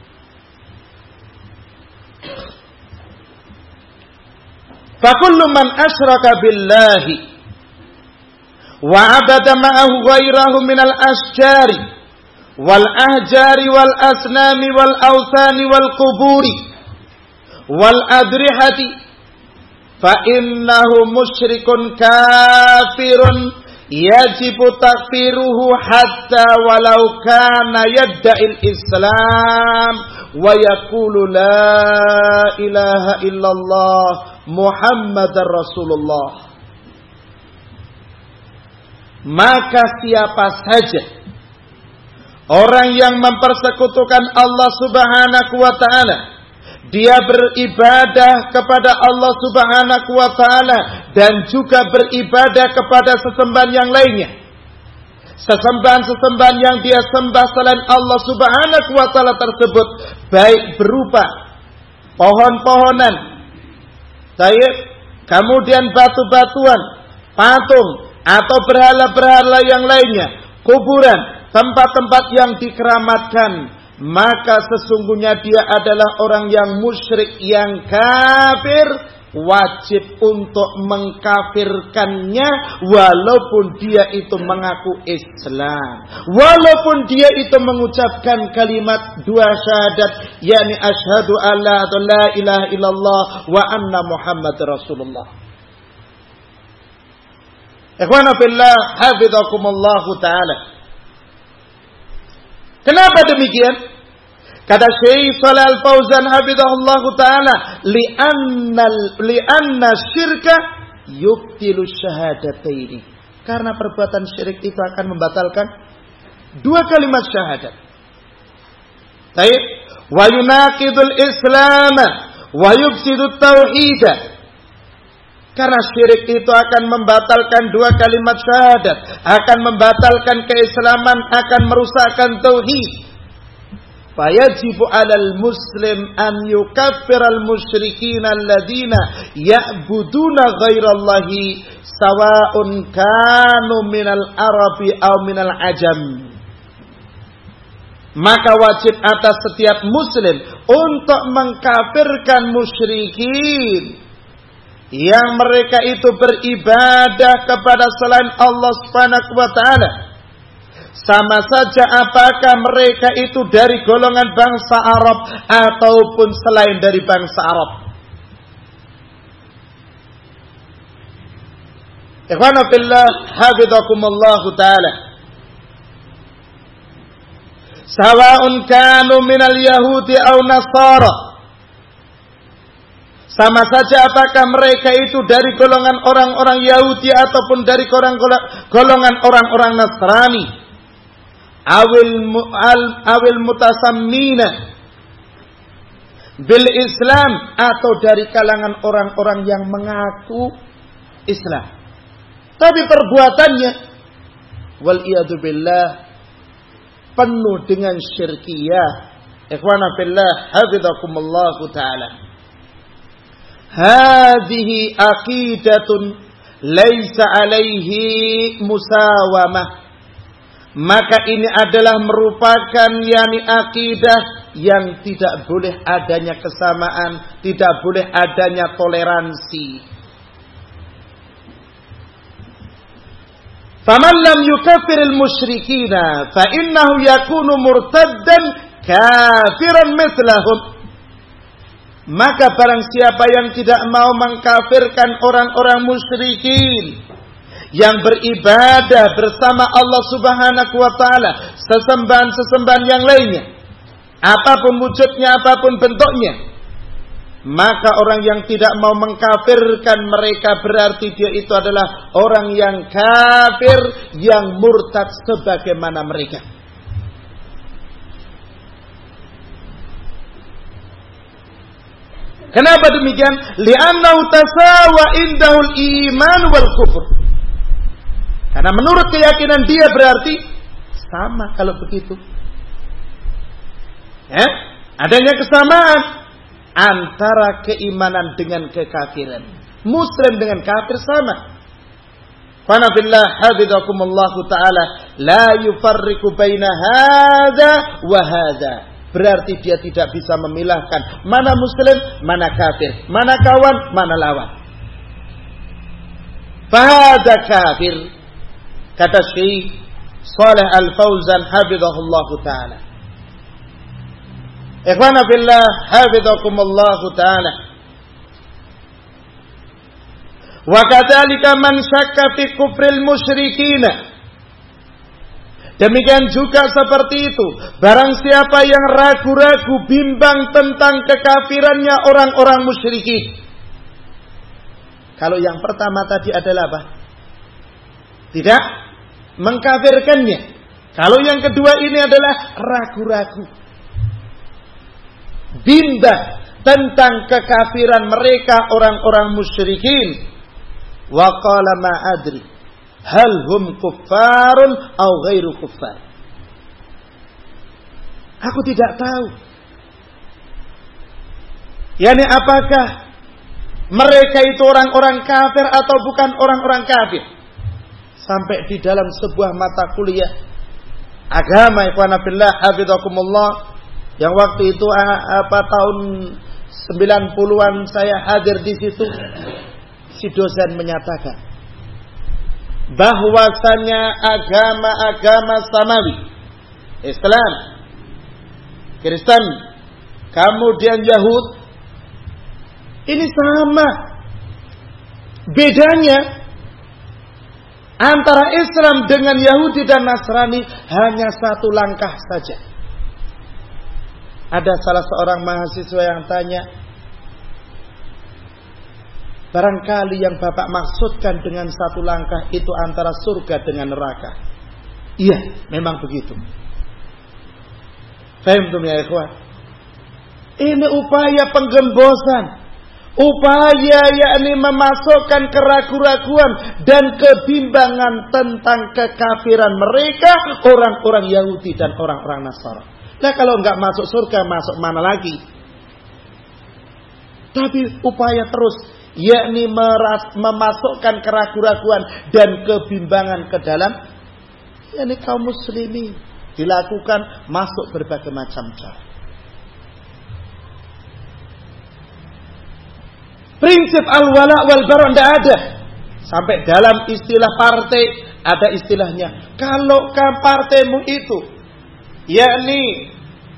فَكُلُّ مَنْ أَشْرَكَ بِاللَّهِ وَعَبَدَ مَعَهُ غَيْرَهُ مِنَ الْأَشْجَارِ وَالْأَحْجَارِ وَالْأَصْنَامِ وَالْأَوْثَانِ وَالْقُبُورِ وَالْأَضْرِحَةِ فَإِنَّهُ مُشْرِكٌ كَافِرٌ يَجِبُ تَكْفِيرُهُ حَتَّى وَلَوْ كَانَ يَدَّعِي الْإِسْلَامَ وَيَقُولُ لَا إِلَهَ إِلَّا اللَّهُ Muhammad Rasulullah. Maka siapa saja orang yang mempersekutukan Allah Subhanahu wa taala, dia beribadah kepada Allah Subhanahu wa taala dan juga beribadah kepada sesembahan yang lainnya, sesembahan-sesembahan yang dia sembah selain Allah Subhanahu wa taala tersebut, baik berupa pohon-pohonan, kemudian batu-batuan, patung, atau berhala-berhala yang lainnya, kuburan, tempat-tempat yang dikeramatkan, maka sesungguhnya dia adalah orang yang musyrik, yang kafir. Wajib untuk mengkafirkannya walaupun dia itu mengaku Islam, walaupun dia itu mengucapkan kalimat dua syahadat, yakni asyhadu alla ilaha illallah wa anna Muhammad Rasulullah. Ikhwana fillah hafizakumullah taala. Kenapa demikian? Kata Syekh Shalih Al-Fauzan hafizahullah taala, li'anna syirka yubtilu syahadataini. Karena perbuatan syirik itu akan membatalkan dua kalimat syahadat. Baik, wa yunaqidul Islam wa yufsidut tauhid. Karena syirik itu akan membatalkan dua kalimat syahadat, akan membatalkan keislaman, akan merusakkan tauhid. Fayajibu 'alal muslim an yukaffiral musyrikin alladziina ya'buduna ghairallahi sawa'un kanu minal arabi aw minal ajam. Maka wajib atas setiap muslim untuk mengkafirkan musyrikin yang mereka itu beribadah kepada selain Allah Subhanahu wa taala. Sama saja apakah mereka itu dari golongan bangsa Arab ataupun selain dari bangsa Arab. Ikhwana fillah, hafizakumullah taala. Sawa'un kanu minal yahudi aw nasara. Sama saja apakah mereka itu dari golongan orang-orang Yahudi ataupun dari golongan orang-orang Nasrani. Awil mutasammina bil Islam, atau dari kalangan orang-orang yang mengaku Islam. Tapi perbuatannya wal iyadu billah penuh dengan syirkiyah. Ikhwana fillah, hafizakumullah taala. Hadhihi aqidatun laisa alaihi musawamah. Maka ini adalah merupakan akidah yang tidak boleh adanya kesamaan, tidak boleh adanya toleransi. Faman lam yukaffiril musyrikina fa innahu yakunu murtaddan kafiran mithlahum. Maka barang siapa yang tidak mau mengkafirkan orang-orang musyrikin yang beribadah bersama Allah Subhanahu wa taala, sesembahan-sesembahan yang lainnya, apapun wujudnya, apapun bentuknya, maka orang yang tidak mau mengkafirkan mereka berarti dia itu adalah orang yang kafir, yang murtad sebagaimana mereka. Kenapa demikian? Li'annahu tasawa indahul iman wal kufur. Karena menurut keyakinan dia berarti sama kalau begitu. Adanya kesamaan antara keimanan dengan kekafiran. Muslim dengan kafir sama. Qana billah hafizakumullah taala la yufarriqu baina hadza wa hadza. Berarti dia tidak bisa memilahkan mana muslim, mana kafir, mana kawan, mana lawan. Fahada kafir. Kata Syekh Shalih Al-Fauzan hafizahullah taala. Ikhwana fillah, hafizakumullah taala. Wa kadzalika man syakka fi kufril musyrikin. Demikian juga seperti itu, barang siapa yang ragu-ragu, bimbang tentang kekafirannya orang-orang musyrikin. Kalau yang pertama tadi adalah apa? Tidak mengkafirkannya. Kalau yang kedua ini adalah ragu-ragu, bimbang tentang kekafiran mereka orang-orang musyrikin. Wa qala ma adri hal hum kuffarun aw ghairu kuffar. Aku tidak tahu, yakni apakah mereka itu orang-orang kafir atau bukan orang-orang kafir. Sampai di dalam sebuah mata kuliah agama, ikhwana fillah hafizakumullah, yang waktu itu tahun 90-an saya hadir di situ, si dosen menyatakan bahwasanya agama-agama samawi, Islam, Kristen, kemudian Yahud, ini sama. Bedanya antara Islam dengan Yahudi dan Nasrani hanya satu langkah saja. Ada salah seorang mahasiswa yang tanya, barangkali yang Bapak maksudkan dengan satu langkah itu antara surga dengan neraka. Iya, memang begitu. Faham tuh ya ikhwan? Ini upaya penggembosan, upaya yakni memasukkan keraguan-raguan dan kebimbangan tentang kekafiran mereka, orang-orang Yahudi dan orang-orang Nasara. Nah kalau enggak masuk surga, masuk mana lagi? Tapi upaya terus, yakni memasukkan keraguan-raguan dan kebimbangan ke dalam yakni kaum muslimin, dilakukan masuk berbagai macam cara. Prinsip al-wala wal bara tidak ada. Sampai dalam istilah partai ada istilahnya. Kalau partaimu itu yakni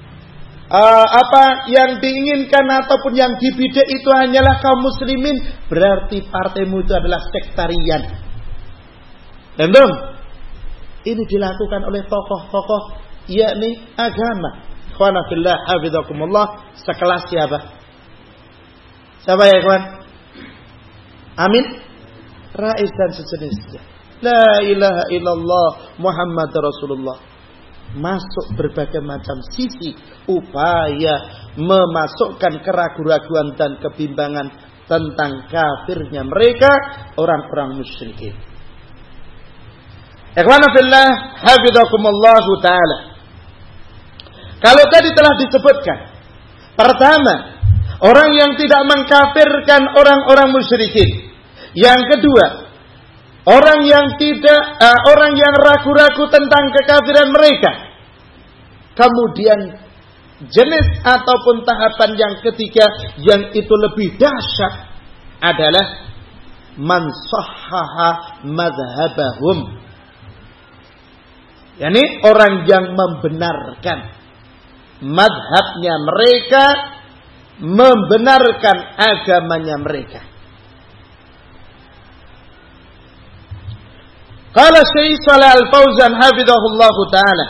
apa yang diinginkan ataupun yang dibidik itu hanyalah kaum muslimin, berarti partaimu itu adalah sektarian. Dan ini dilakukan oleh tokoh-tokoh yakni agama. Ikhwana fillah hafizakumullah, sekelas siapa? Siapa ya ikhwan? Amin. Rais dan sejenisnya. La ilaha illallah Muhammad Rasulullah. Masuk berbagai macam sisi upaya memasukkan keraguan-raguan dan kebimbangan tentang kafirnya mereka, orang-orang musyrikin. Ikhwana fillah hafizakumullah taala. Kalau tadi telah disebutkan, pertama, orang yang tidak mengkafirkan orang-orang musyrikin. Yang kedua, orang yang ragu-ragu tentang kekafiran mereka. Kemudian jenis ataupun tahapan yang ketiga yang itu lebih dahsyat adalah man sahhaha madhhabahum. Yani orang yang membenarkan madhabnya mereka, membenarkan agamanya mereka. Qala Syekh Shalih Al-Fauzan hafizahullah taala,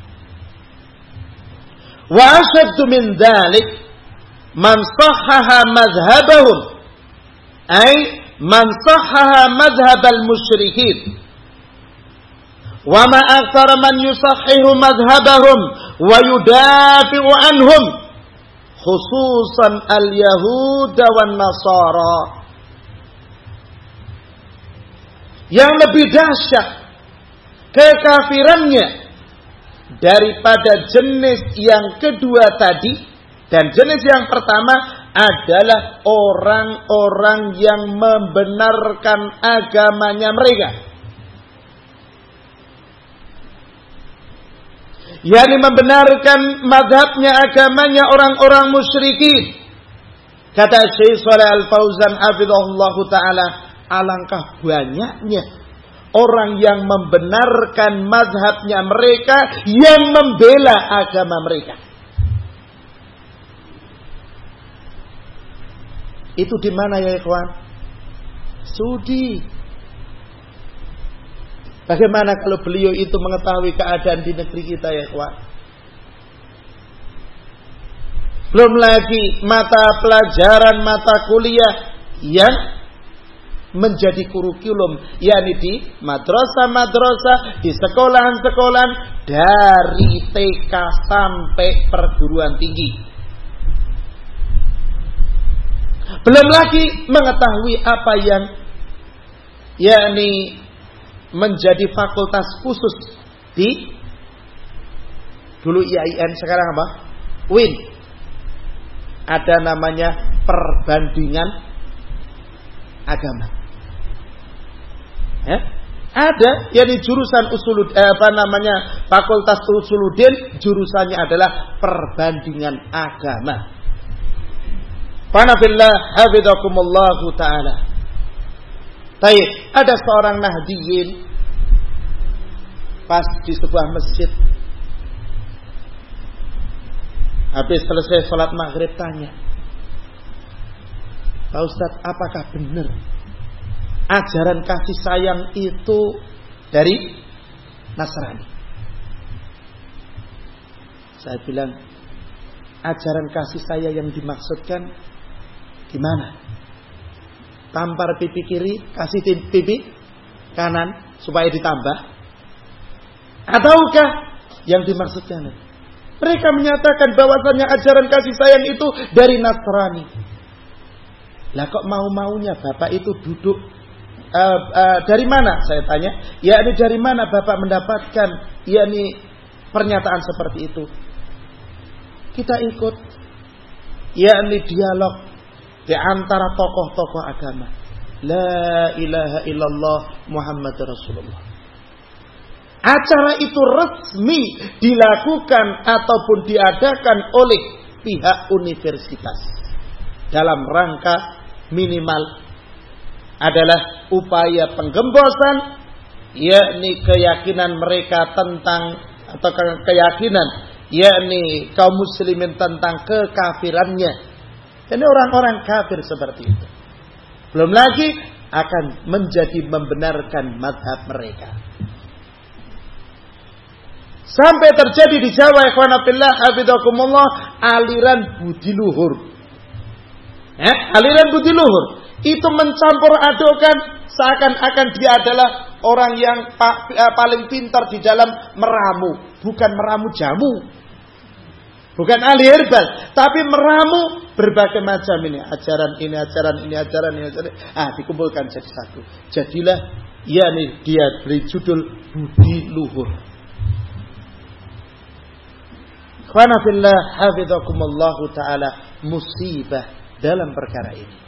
wa ashaddu min dzalik man sahhaha madhhabahum, ay man sahhaha madhhab al-musyrikin. Wa ma aktsara man yusahhihu madhhabahum wa yudafi'u anhum, khususan al-yahud wan nasara. Yang lebih dahsyat kekafirannya daripada jenis yang kedua tadi, dan jenis yang pertama adalah orang-orang yang membenarkan agamanya mereka, yakni membenarkan mazhabnya, agamanya orang-orang musyrikin. Kata Syekh Shalih Al-Fauzan hafizahullah taala, alangkah banyaknya orang yang membenarkan mazhabnya mereka, yang membela agama mereka. Itu di mana ya ikhwan? Sudi. Bagaimana kalau beliau itu mengetahui keadaan di negeri kita ya ikhwan? Belum lagi mata pelajaran, mata kuliah yang menjadi kurikulum, yakni di madrasah-madrasah, di sekolahan-sekolahan, dari TK sampai perguruan tinggi. Belum lagi mengetahui apa yang yakni menjadi fakultas khusus di dulu IAIN, sekarang apa? UIN. Ada namanya perbandingan agama. Ada yakni jurusan fakultas usuluddin, jurusannya adalah perbandingan agama. Qanabillah hafizakumullah taala. Baik, ada seorang nahdiyin pas di sebuah masjid, habis selesai sholat maghrib tanya, Pak Ustadz, apakah benar ajaran kasih sayang itu dari Nasrani? Saya bilang, ajaran kasih sayang yang dimaksudkan gimana? Tampar pipi kiri, kasih pipi kanan supaya ditambah? Ataukah yang dimaksudkan? Mereka menyatakan bahwasannya ajaran kasih sayang itu dari Nasrani. Lah kok mau-maunya Bapak itu duduk dari mana? Saya tanya. Yakni dari mana Bapak mendapatkan yakni pernyataan seperti itu? Kita ikut yakni dialog di antara tokoh-tokoh agama. La ilaha illallah Muhammad Rasulullah. Acara itu resmi dilakukan ataupun diadakan oleh pihak universitas dalam rangka minimal adalah upaya penggembosan, yakni keyakinan mereka tentang atau keyakinan yakni kaum muslimin tentang kekafirannya. Ini orang-orang kafir seperti itu. Belum lagi akan menjadi membenarkan mazhab mereka. Sampai terjadi di Jawa, ikhwana fillah hafizakumullah, aliran budi luhur. Aliran budi luhur itu mencampur adukan seakan-akan dia adalah orang yang paling pintar di dalam meramu, bukan meramu jamu. Bukan ahli herbal, tapi meramu berbagai macam ini. Ajaran ini, ajaran ini, ajaran ini, ajaran ini. Dikumpulkan jadi satu. Jadilah, yakni dia beri judul budi luhur. Khana fillah hafizakumullahu ta'ala, musibah dalam perkara ini.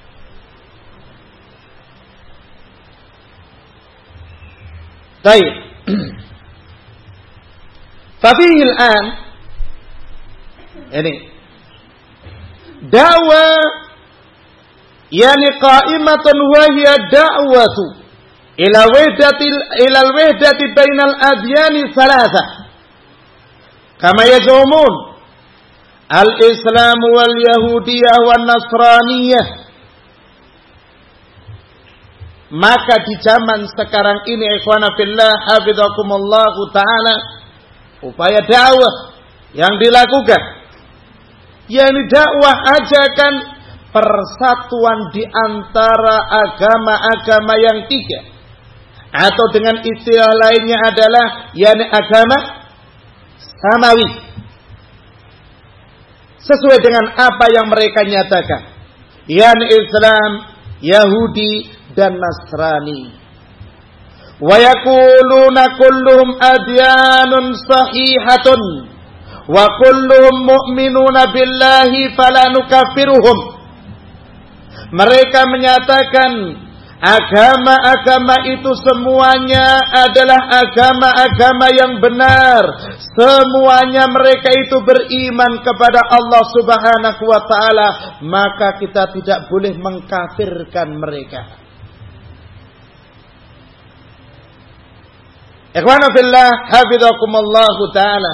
Baik. Fafihi al-an ini dakwah yani qa'imatun wa hiya da'watu ila al-wahdati bainal adyani thalatha kama yazumun al-islam wal yahudiyah wan nasraniyah. Maka di zaman sekarang ini ikhwana fillah hafizakumullahu ta'ala, upaya dakwah yang dilakukan yakni dakwah ajakan persatuan di antara agama-agama yang tiga, atau dengan istilah lainnya adalah yakni agama samawi, sesuai dengan apa yang mereka nyatakan, yakni Islam, Yahudi dan Nasrani. Wa yaquluna kulluhum adyanun sahihatun wa kulluhum mu'minuna billahi fala nukaffiruhum. Mereka menyatakan agama-agama itu semuanya adalah agama-agama yang benar. Semuanya mereka itu beriman kepada Allah Subhanahu wa ta'ala. Maka kita tidak boleh mengkafirkan mereka. Ikhwana fillah hafizakumullahu ta'ala.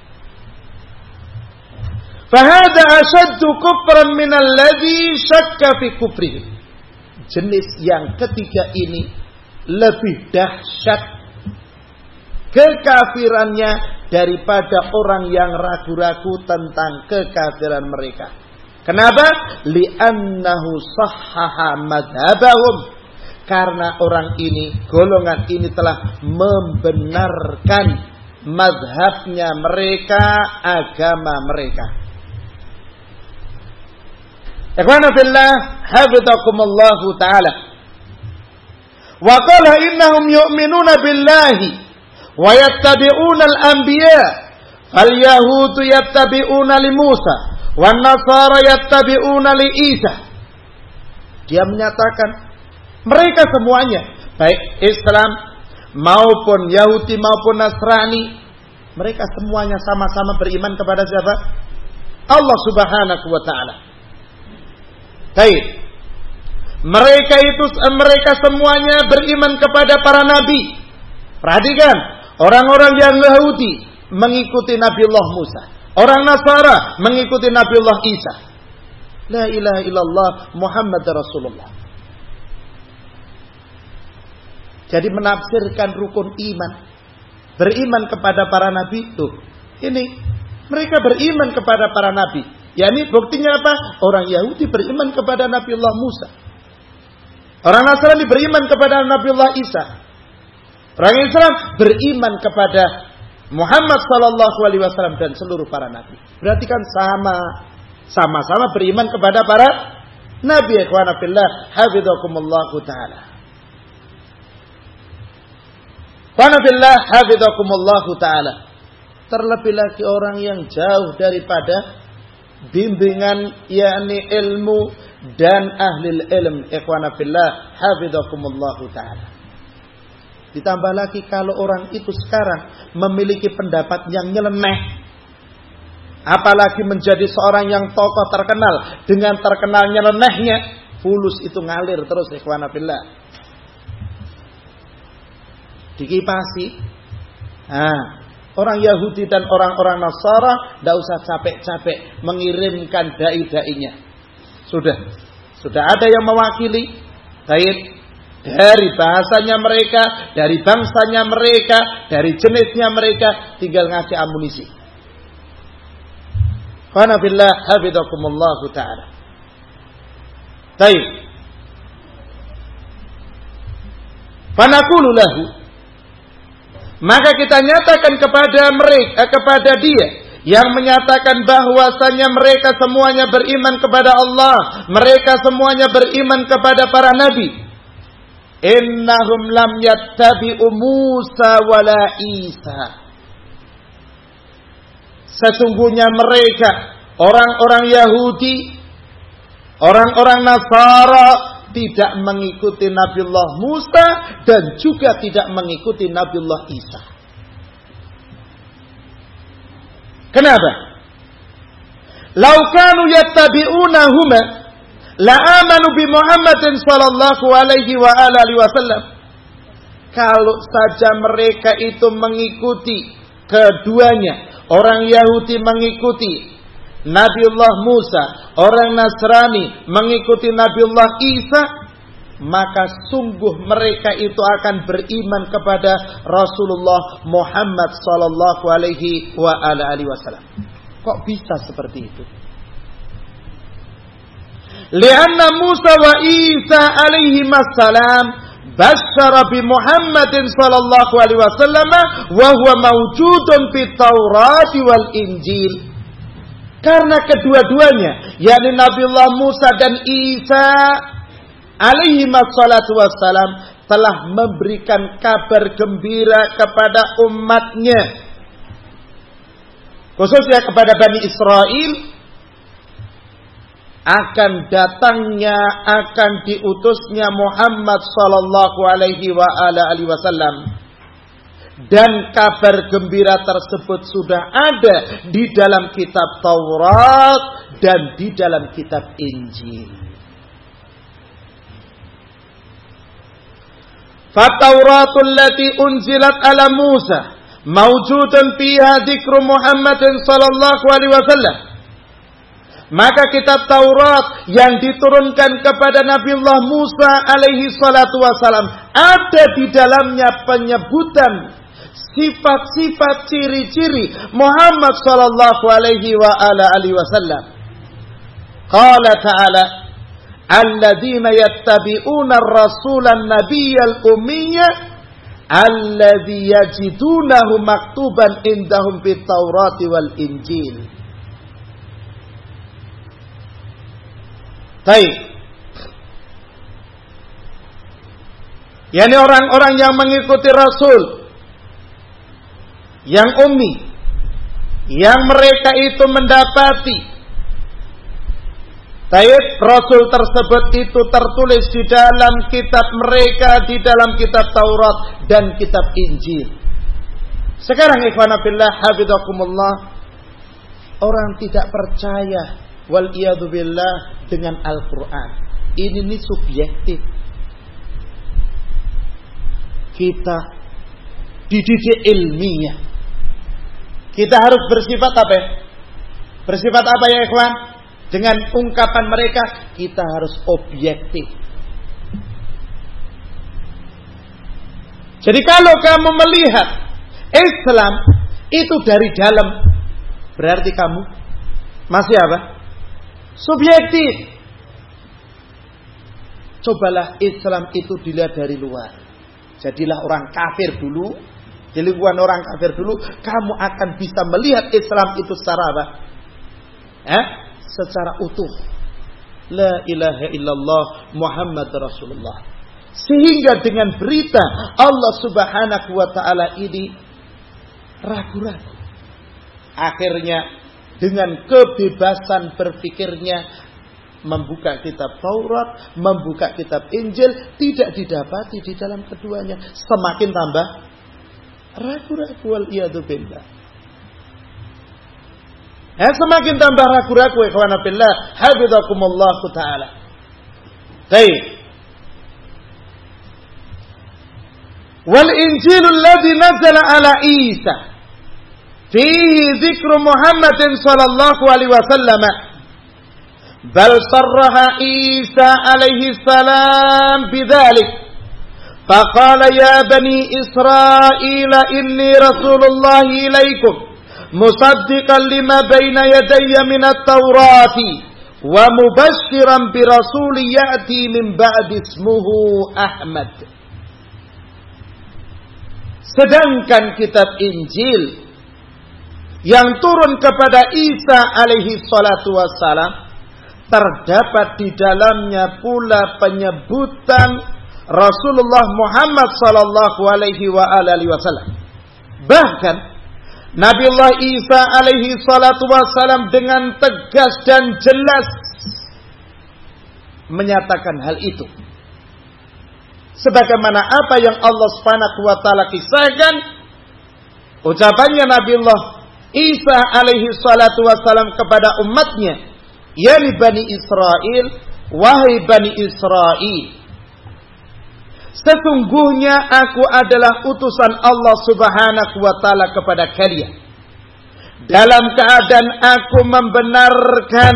Fahada ashaddu kufran min alladhi syakka fi kufrihim. Jenis yang ketiga ini lebih dahsyat kekafirannya daripada orang yang ragu-ragu tentang kekafiran mereka. Kenapa? Li'annahu sahhaha madhabahum. Karena orang ini, golongan ini telah membenarkan madhabnya mereka, agama mereka. Ikhwana fillah hafizakumullahu ta'ala. Wa qala innahum yu'minuna billahi wa yattabi'una al-anbiya. Fal yahudu yattabi'una li Musa wan nasara yattabi'una li Isa. Dia menyatakan mereka semuanya, baik Islam maupun Yahudi maupun Nasrani, mereka semuanya sama-sama beriman kepada siapa? Allah Subhanahu wa ta'ala. Baik. Mereka semuanya beriman kepada para nabi. Perhatikan, orang-orang yang Yahudi mengikuti Nabiullah Musa, orang Nasara mengikuti Nabiullah Isa. La ilaha illallah Muhammad Rasulullah. Jadi menafsirkan rukun iman, beriman kepada para nabi itu. Ini mereka beriman kepada para nabi. yakni buktinya apa? Orang Yahudi beriman kepada Nabiullah Musa. Orang Nasrani beriman kepada Nabiullah Isa. Orang Islam beriman kepada Muhammad sallallahu alaihi wasallam dan seluruh para nabi. Berarti kan sama-sama beriman kepada para nabi. Ikhwana fillah, hafizakumullahu taala. Ikhwana fillah, hafizakumullahu taala. Terlebih lagi orang yang jauh daripada bimbingan yakni ilmu dan ahli ilm. Ikhwana fillah, hafizakumullahu taala. Ditambah lagi kalau orang itu sekarang memiliki pendapat yang nyeleneh, apalagi menjadi seorang yang tokoh terkenal, dengan terkenal nyelenehnya, fulus itu ngalir terus. Ikhwana fillah, dikipasi. Orang Yahudi dan orang-orang Nasara tidak usah capek-capek mengirimkan dai-dainya. Sudah ada yang mewakili. Baik dari bahasanya mereka, dari bangsanya mereka, dari jenisnya mereka, tinggal ngasih amunisi. Qana billah hafizakumullahu ta'ala. Baik. Fanaqulu lahu, maka kita nyatakan kepada mereka, kepada dia yang menyatakan bahwasanya mereka semuanya beriman kepada Allah, mereka semuanya beriman kepada para nabi. Innahum lam yattabi'u Musa wala Isa. Sesungguhnya mereka, orang-orang Yahudi, orang-orang Nasara, tidak mengikuti Nabiullah Musa dan juga tidak mengikuti Nabiullah Isa. Kenapa? Lau kanu yattabi'unahuma la amanu bi Muhammadin sallallahu alaihi wa alihi wasallam. Kalau saja mereka itu mengikuti keduanya, orang Yahudi mengikuti Nabiullah Musa, orang Nasrani mengikuti Nabiullah Isa, maka sungguh mereka itu akan beriman kepada Rasulullah Muhammad sallallahu alaihi wa alihi wasallam. Kok bisa seperti itu? Lianna Musa wa Isa alaihi wassalam basyara bi Muhammadin sallallahu alaihi wasallam wa huwa mawjudun fi Taurat wal Injil. Karena kedua-duanya, yakni Nabiullah Musa dan Isa alaihi wassalam telah memberikan kabar gembira kepada umatnya, khususnya kepada Bani Israel, akan datangnya, akan diutusnya Muhammad sallallahu alaihi wasallam. Dan kabar gembira tersebut sudah ada di dalam kitab Taurat dan di dalam kitab Injil. Fatauratul lati unzilat ala Musa mawjudun fiha dzikru Muhammadin sallallahu alaihi wasallam. Maka kitab Taurat yang diturunkan kepada Nabiullah Musa alaihi salatu wasalam, ada di dalamnya penyebutan sifat-sifat ciri-ciri Muhammad sallallahu alaihi wa alihi wasallam. Qala ta'ala, alladzina yattabi'una ar-rasulan nabiyyal ummiyya alladzi yajidunahu maktuban indahum fit Taurati wal Injil. Baik. Yani orang-orang yang mengikuti Rasul yang ummi, yang mereka itu mendapati Rasul tersebut itu tertulis di dalam kitab mereka, di dalam kitab Taurat dan kitab Injil. Sekarang ikhwana fillah hafizakumullah, orang tidak percaya wal iyadu billah dengan Al-Quran. Ini subjektif. Kita dididik ilmiah. Kita harus bersifat apa? Bersifat apa ya ikhwan? Dengan ungkapan mereka, kita harus objektif. Jadi kalau kamu melihat Islam itu dari dalam, berarti kamu masih apa? subjektif. Cobalah Islam itu dilihat dari luar. Jadilah orang kafir dulu. Jadi bukan orang kafir dulu. Kamu akan bisa melihat Islam itu secara apa? Secara utuh. La ilaha illallah Muhammad Rasulullah. Sehingga dengan berita Allah subhanahu wa ta'ala ini ragu-ragu. Akhirnya dengan kebebasan berpikirnya membuka kitab Taurat, membuka kitab Injil, tidak didapati di dalam keduanya. Semakin tambah ragu-ragu, wal-iyadu billah. Semakin tambah ragu-ragu, ikhwana billah, hafizakumullah ta'ala. Baik. Wal Injilul ladzi nazala ala Isa fihi dzikru Muhammadin sallallahu alaihi wasallam. Bal sarraha Isa alaihi salam bidzalik. Faqala ya bani Israil inni rasulullah ilaikum musaddiqan lima baina yadayya min at-taurati wa mubasyshiran bi rasulin ya'ti min ba'di ismuhu Ahmad. Sedangkan kitab Injil yang turun kepada Isa alaihi salatu wassalam terdapat di dalamnya pula penyebutan Rasulullah Muhammad sallallahu alaihi wa alihi wasallam. Bahkan Nabiullah Isa alaihi salatu wassalam dengan tegas dan jelas menyatakan hal itu. Sebagaimana apa yang Allah Subhanahu wa taala kisahkan, ucapannya Nabiullah Isa alaihi salatu wassalam kepada umatnya, ya Bani Israil, wahai Bani Israil, sesungguhnya aku adalah utusan Allah subhanahu wa ta'ala kepada kalian. Dalam keadaan aku membenarkan,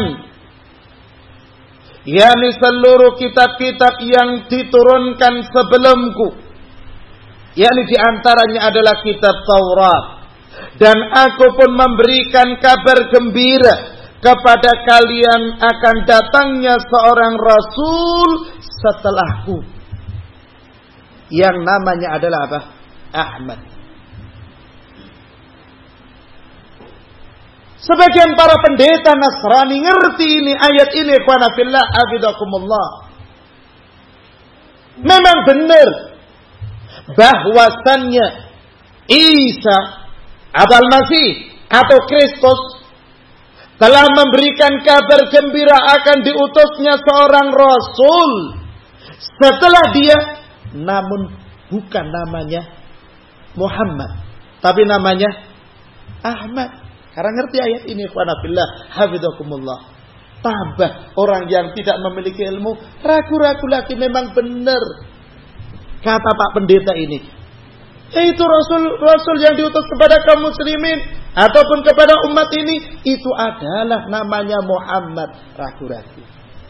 yakni seluruh kitab-kitab yang diturunkan sebelumku. Yakni diantaranya adalah kitab Taurat. Dan aku pun memberikan kabar gembira kepada kalian akan datangnya seorang Rasul setelahku, yang namanya adalah apa? Ahmad. Sebagian para pendeta Nasrani ngerti ini ayat ini, ikhwana fillah, hafizakumullah. Memang benar bahwasannya Isa Al-Masih atau Kristus telah memberikan kabar gembira akan diutusnya seorang Rasul setelah dia, namun bukan namanya Muhammad, tapi namanya Ahmad. Karena ngerti ayat ini, ikhwana fillah, hafizakumullah. Tambah orang yang tidak memiliki ilmu ragu-ragu lagi. Memang benar kata Pak Pendeta ini, yaitu Rasul yang diutus kepada kaum muslimin ataupun kepada umat ini, itu adalah namanya Muhammad. Ragu-ragu.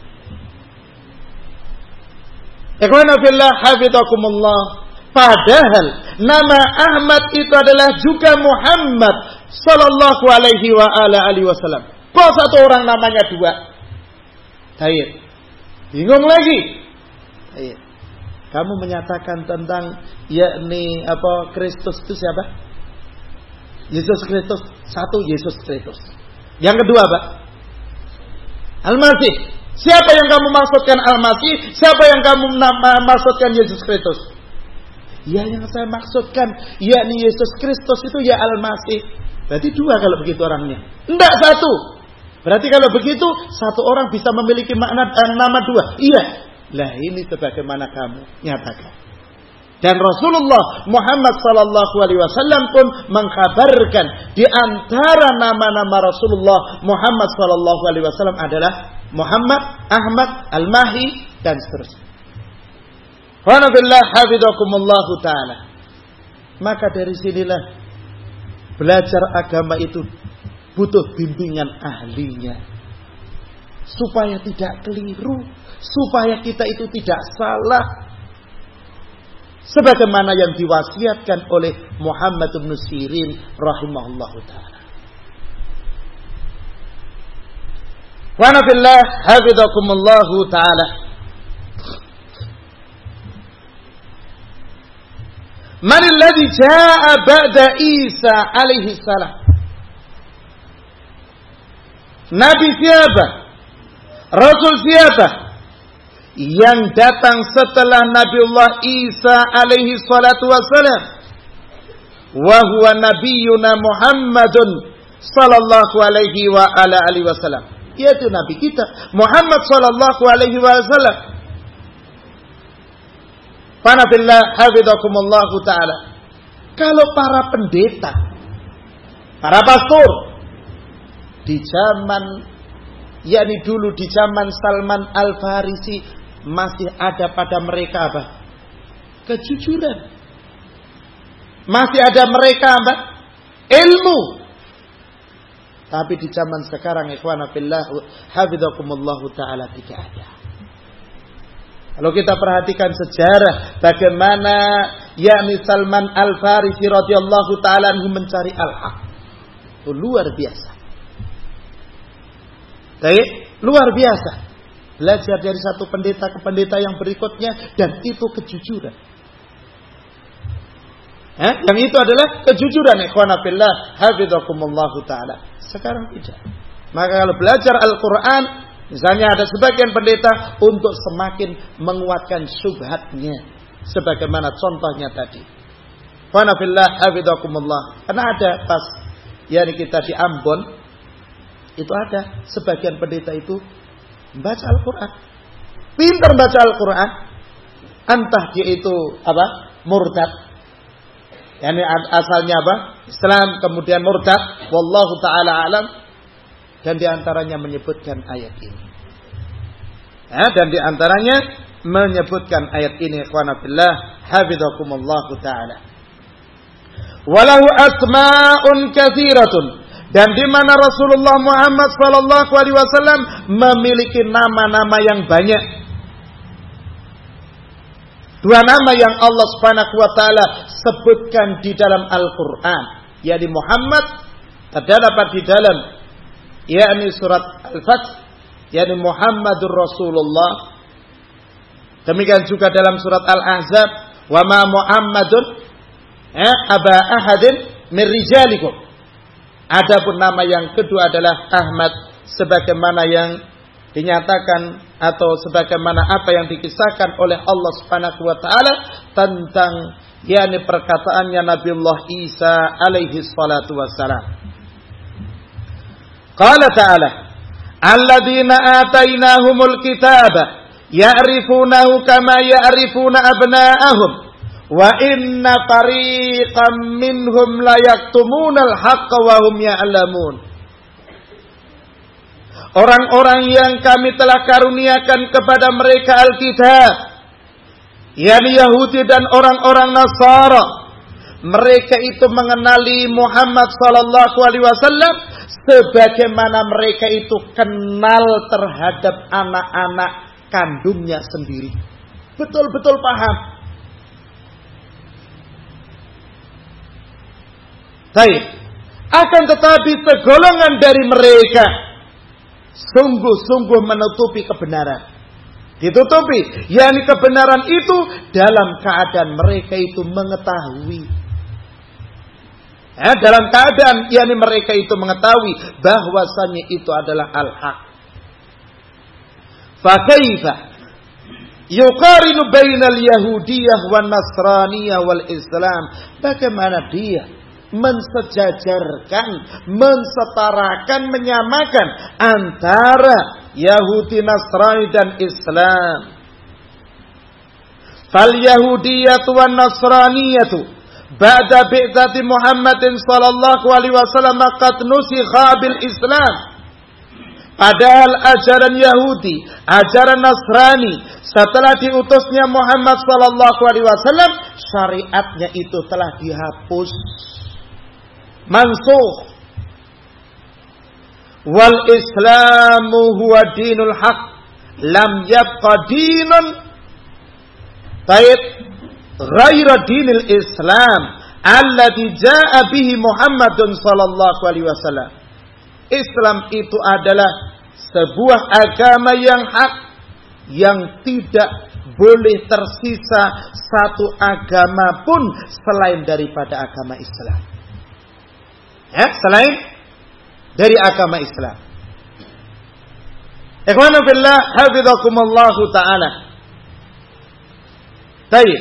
Ikhwana fillah, hafizakumullah. Padahal nama Ahmad itu adalah juga Muhammad sallallahu alaihi wa alihi wasallam. Kok satu orang namanya dua? Baik. Bingung lagi. Baik. Kamu menyatakan tentang yakni apa, Kristus itu siapa? Yesus Kristus. Satu, Yesus Kristus. Yang kedua apa? Al-Masih. Siapa yang kamu maksudkan Al-Masih? Siapa yang kamu maksudkan Yesus Kristus? Ya, yang saya maksudkan yakni Yesus Kristus itu ya Al-Masih. Berarti dua kalau begitu orangnya. Enggak, satu. Berarti kalau begitu satu orang bisa memiliki makna nama dua. Iya. Lah ini sebagaimana kamu nyatakan. Dan Rasulullah Muhammad sallallahu alaihi wasallam pun mengkabarkan di antara nama-nama Rasulullah Muhammad sallallahu alaihi wasallam adalah Muhammad, Ahmad, Al-Mahi dan seterusnya. Wa nabillah hafizakumullah taala. Maka dari sinilah belajar agama itu butuh bimbingan ahlinya, supaya tidak keliru, supaya kita itu tidak salah, sebagaimana yang diwasiatkan oleh Muhammad bin Sirin rahimahullahu taala. Wa nafillah hafizakumullah ta'ala. Man alladhi jaa'a ba'da Isa alaihi salam? Nabi siapa? Rasul siapa? Yang datang setelah Nabiullah Isa alaihi salatu wassalam. Wa huwa nabiyuna Muhammadun sallallahu alaihi wa ala alihi wasallam. Yaitu nabi kita Muhammad sallallahu alaihi wasallam. Fanabillah hafizakumullah ta'ala. Kalau para pendeta, para pastor di zaman, yakni dulu di zaman Salman Al-Farisi, masih ada pada mereka apa? Kejujuran. Masih ada mereka apa? Ilmu. Tapi di zaman sekarang, ikhwana fillah hafizakumullah ta'ala, tidak ada. Kalau kita perhatikan sejarah bagaimana yakni Salman Al-Farisi radhiyallahu ta'ala anhu mencari al-haq, itu luar biasa. Baik, luar biasa. Belajar dari satu pendeta ke pendeta yang berikutnya, dan itu kejujuran. Yang itu adalah kejujuran, ikhwana fillah hafizakumullah ta'ala. Sekarang tidak. Maka kalau belajar Al-Quran, misalnya ada sebagian pendeta untuk semakin menguatkan syubhatnya, sebagaimana contohnya tadi. Ikhwana fillah hafizakumullah. Karena ada pas yakni kita di Ambon, itu ada sebagian pendeta itu baca Al-Quran, pintar baca Al-Quran, entah dia itu apa? Murtad, yani asalnya apa? Islam kemudian murtad, wallahu ta'ala alam. Dan diantaranya menyebutkan ayat ini, dan diantaranya menyebutkan ayat ini, ikhwana fillah hafizakumullah ta'ala. Walahu asma'un katsiratun. Dan di mana Rasulullah Muhammad sallallahu alaihi wasallam memiliki nama-nama yang banyak. Dua nama yang Allah Subhanahu wa taala sebutkan di dalam Al-Qur'an, yakni Muhammad terdapat di dalam yakni surat Al-Fath, yakni Muhammadur Rasulullah. Demikian juga dalam surat Al-Ahzab, wa ma Muhammadun aba ahadin min rijalikum. Adapun nama yang kedua adalah Ahmad, sebagaimana yang dinyatakan atau sebagaimana apa yang dikisahkan oleh Allah Subhanahu wa taala tentang yakni perkataannya Nabiullah Isa alaihi salatu wassalam. Qala ta'ala, "Alladzina atainahumul kitaba ya'rifunahu kama ya'rifuna abna'ahum. Wa inna fariqam minhum la yaktumunal haqqa wa hum ya'lamun." Orang-orang yang kami telah karuniakan kepada mereka Alkitab, yakni Yahudi dan orang-orang Nasara, mereka itu mengenali Muhammad sallallahu alaihi wasallam sebagaimana mereka itu kenal terhadap anak-anak kandungnya sendiri. Betul-betul paham. Baik. Akan tetapi segolongan dari mereka sungguh-sungguh menutupi kebenaran. Ditutupi, yakni kebenaran itu dalam keadaan mereka itu mengetahui. Dalam keadaan yakni mereka itu mengetahui bahwasanya itu adalah al-haq. Fa kaifa yuqarinu bainal yahudiyyah wan nasraniyah wal islam? Bagaimana dia mensejajarkan, mensetarakan, menyamakan antara Yahudi, Nasrani dan Islam? Fal yahudiyyatu wan nasraniyatu ba'da bi'tsati Muhammadin sallallahu alaihi wasallam qad nusikha bil Islam. Padahal ajaran Yahudi, ajaran Nasrani setelah diutusnya Muhammad sallallahu alaihi wasallam, syariatnya itu telah dihapus, mansukh. Wal Islamu huwa dinul haq, lam yabqa dinun ghaira dinil Islam alladhi jaa bihi Muhammadun sallallahu alaihi wasallam. Islam itu adalah sebuah agama yang hak, yang tidak boleh tersisa satu agama pun selain daripada agama Islam. Ya, selain dari agama Islam. Ikhwanu billah, hafizakumullahu ta'ala. Baik.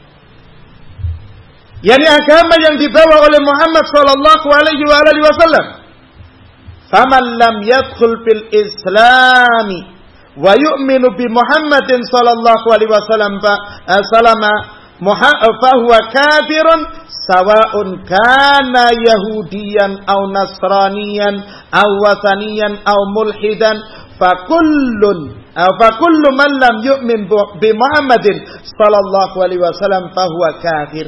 Yani agama yang dibawa oleh Muhammad sallallahu alaihi wasallam. Faman lam yadkhul fil islami wa yu'minu bi Muhammadin sallallahu alaihi wasallam fahuwa kafirun sawa'un kana yahudiyan aw nasraniyan aw wasaniyan aw mulhidan fakullu man lam yu'min bi Muhammadin sallallahu alaihi wasallam fahuwa kafir.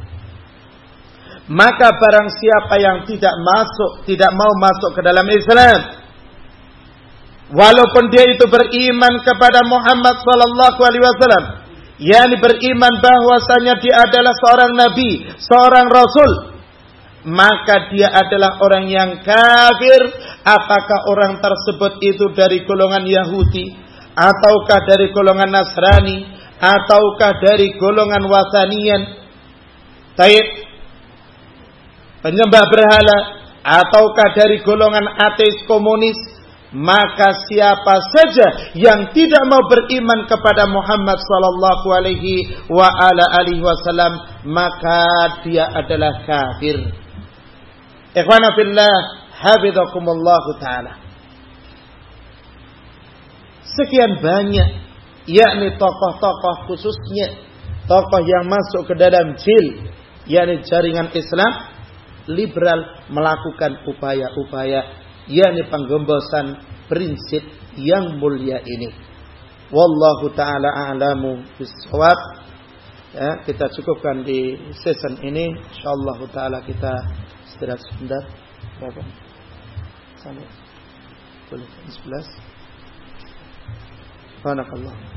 Maka barang siapa yang tidak mau masuk ke dalam Islam, walaupun dia itu beriman kepada Muhammad sallallahu alaihi wasallam, yakni beriman bahwasanya dia adalah seorang nabi, seorang rasul, maka dia adalah orang yang kafir. Apakah orang tersebut itu dari golongan Yahudi, ataukah dari golongan Nasrani, ataukah dari golongan Wasanian, penyembah berhala, ataukah dari golongan ateis komunis, maka siapa saja yang tidak mau beriman kepada Muhammad sallallahu alaihi wasallam, maka dia adalah kafir. Ikhwana fillah, hafizakumullahu ta'ala. Sekian banyak, yakni tokoh-tokoh, khususnya tokoh yang masuk ke dalam jil, yakni jaringan Islam liberal, melakukan upaya-upaya, yakni penggembosan prinsip yang mulia ini. Wallahu ta'ala a'lamu bis-shawab. Ya, kita cukupkan di season ini. Insyaallah ta'ala kita istirahat sebentar. Berapa? Sampai boleh 11. Barakallahu.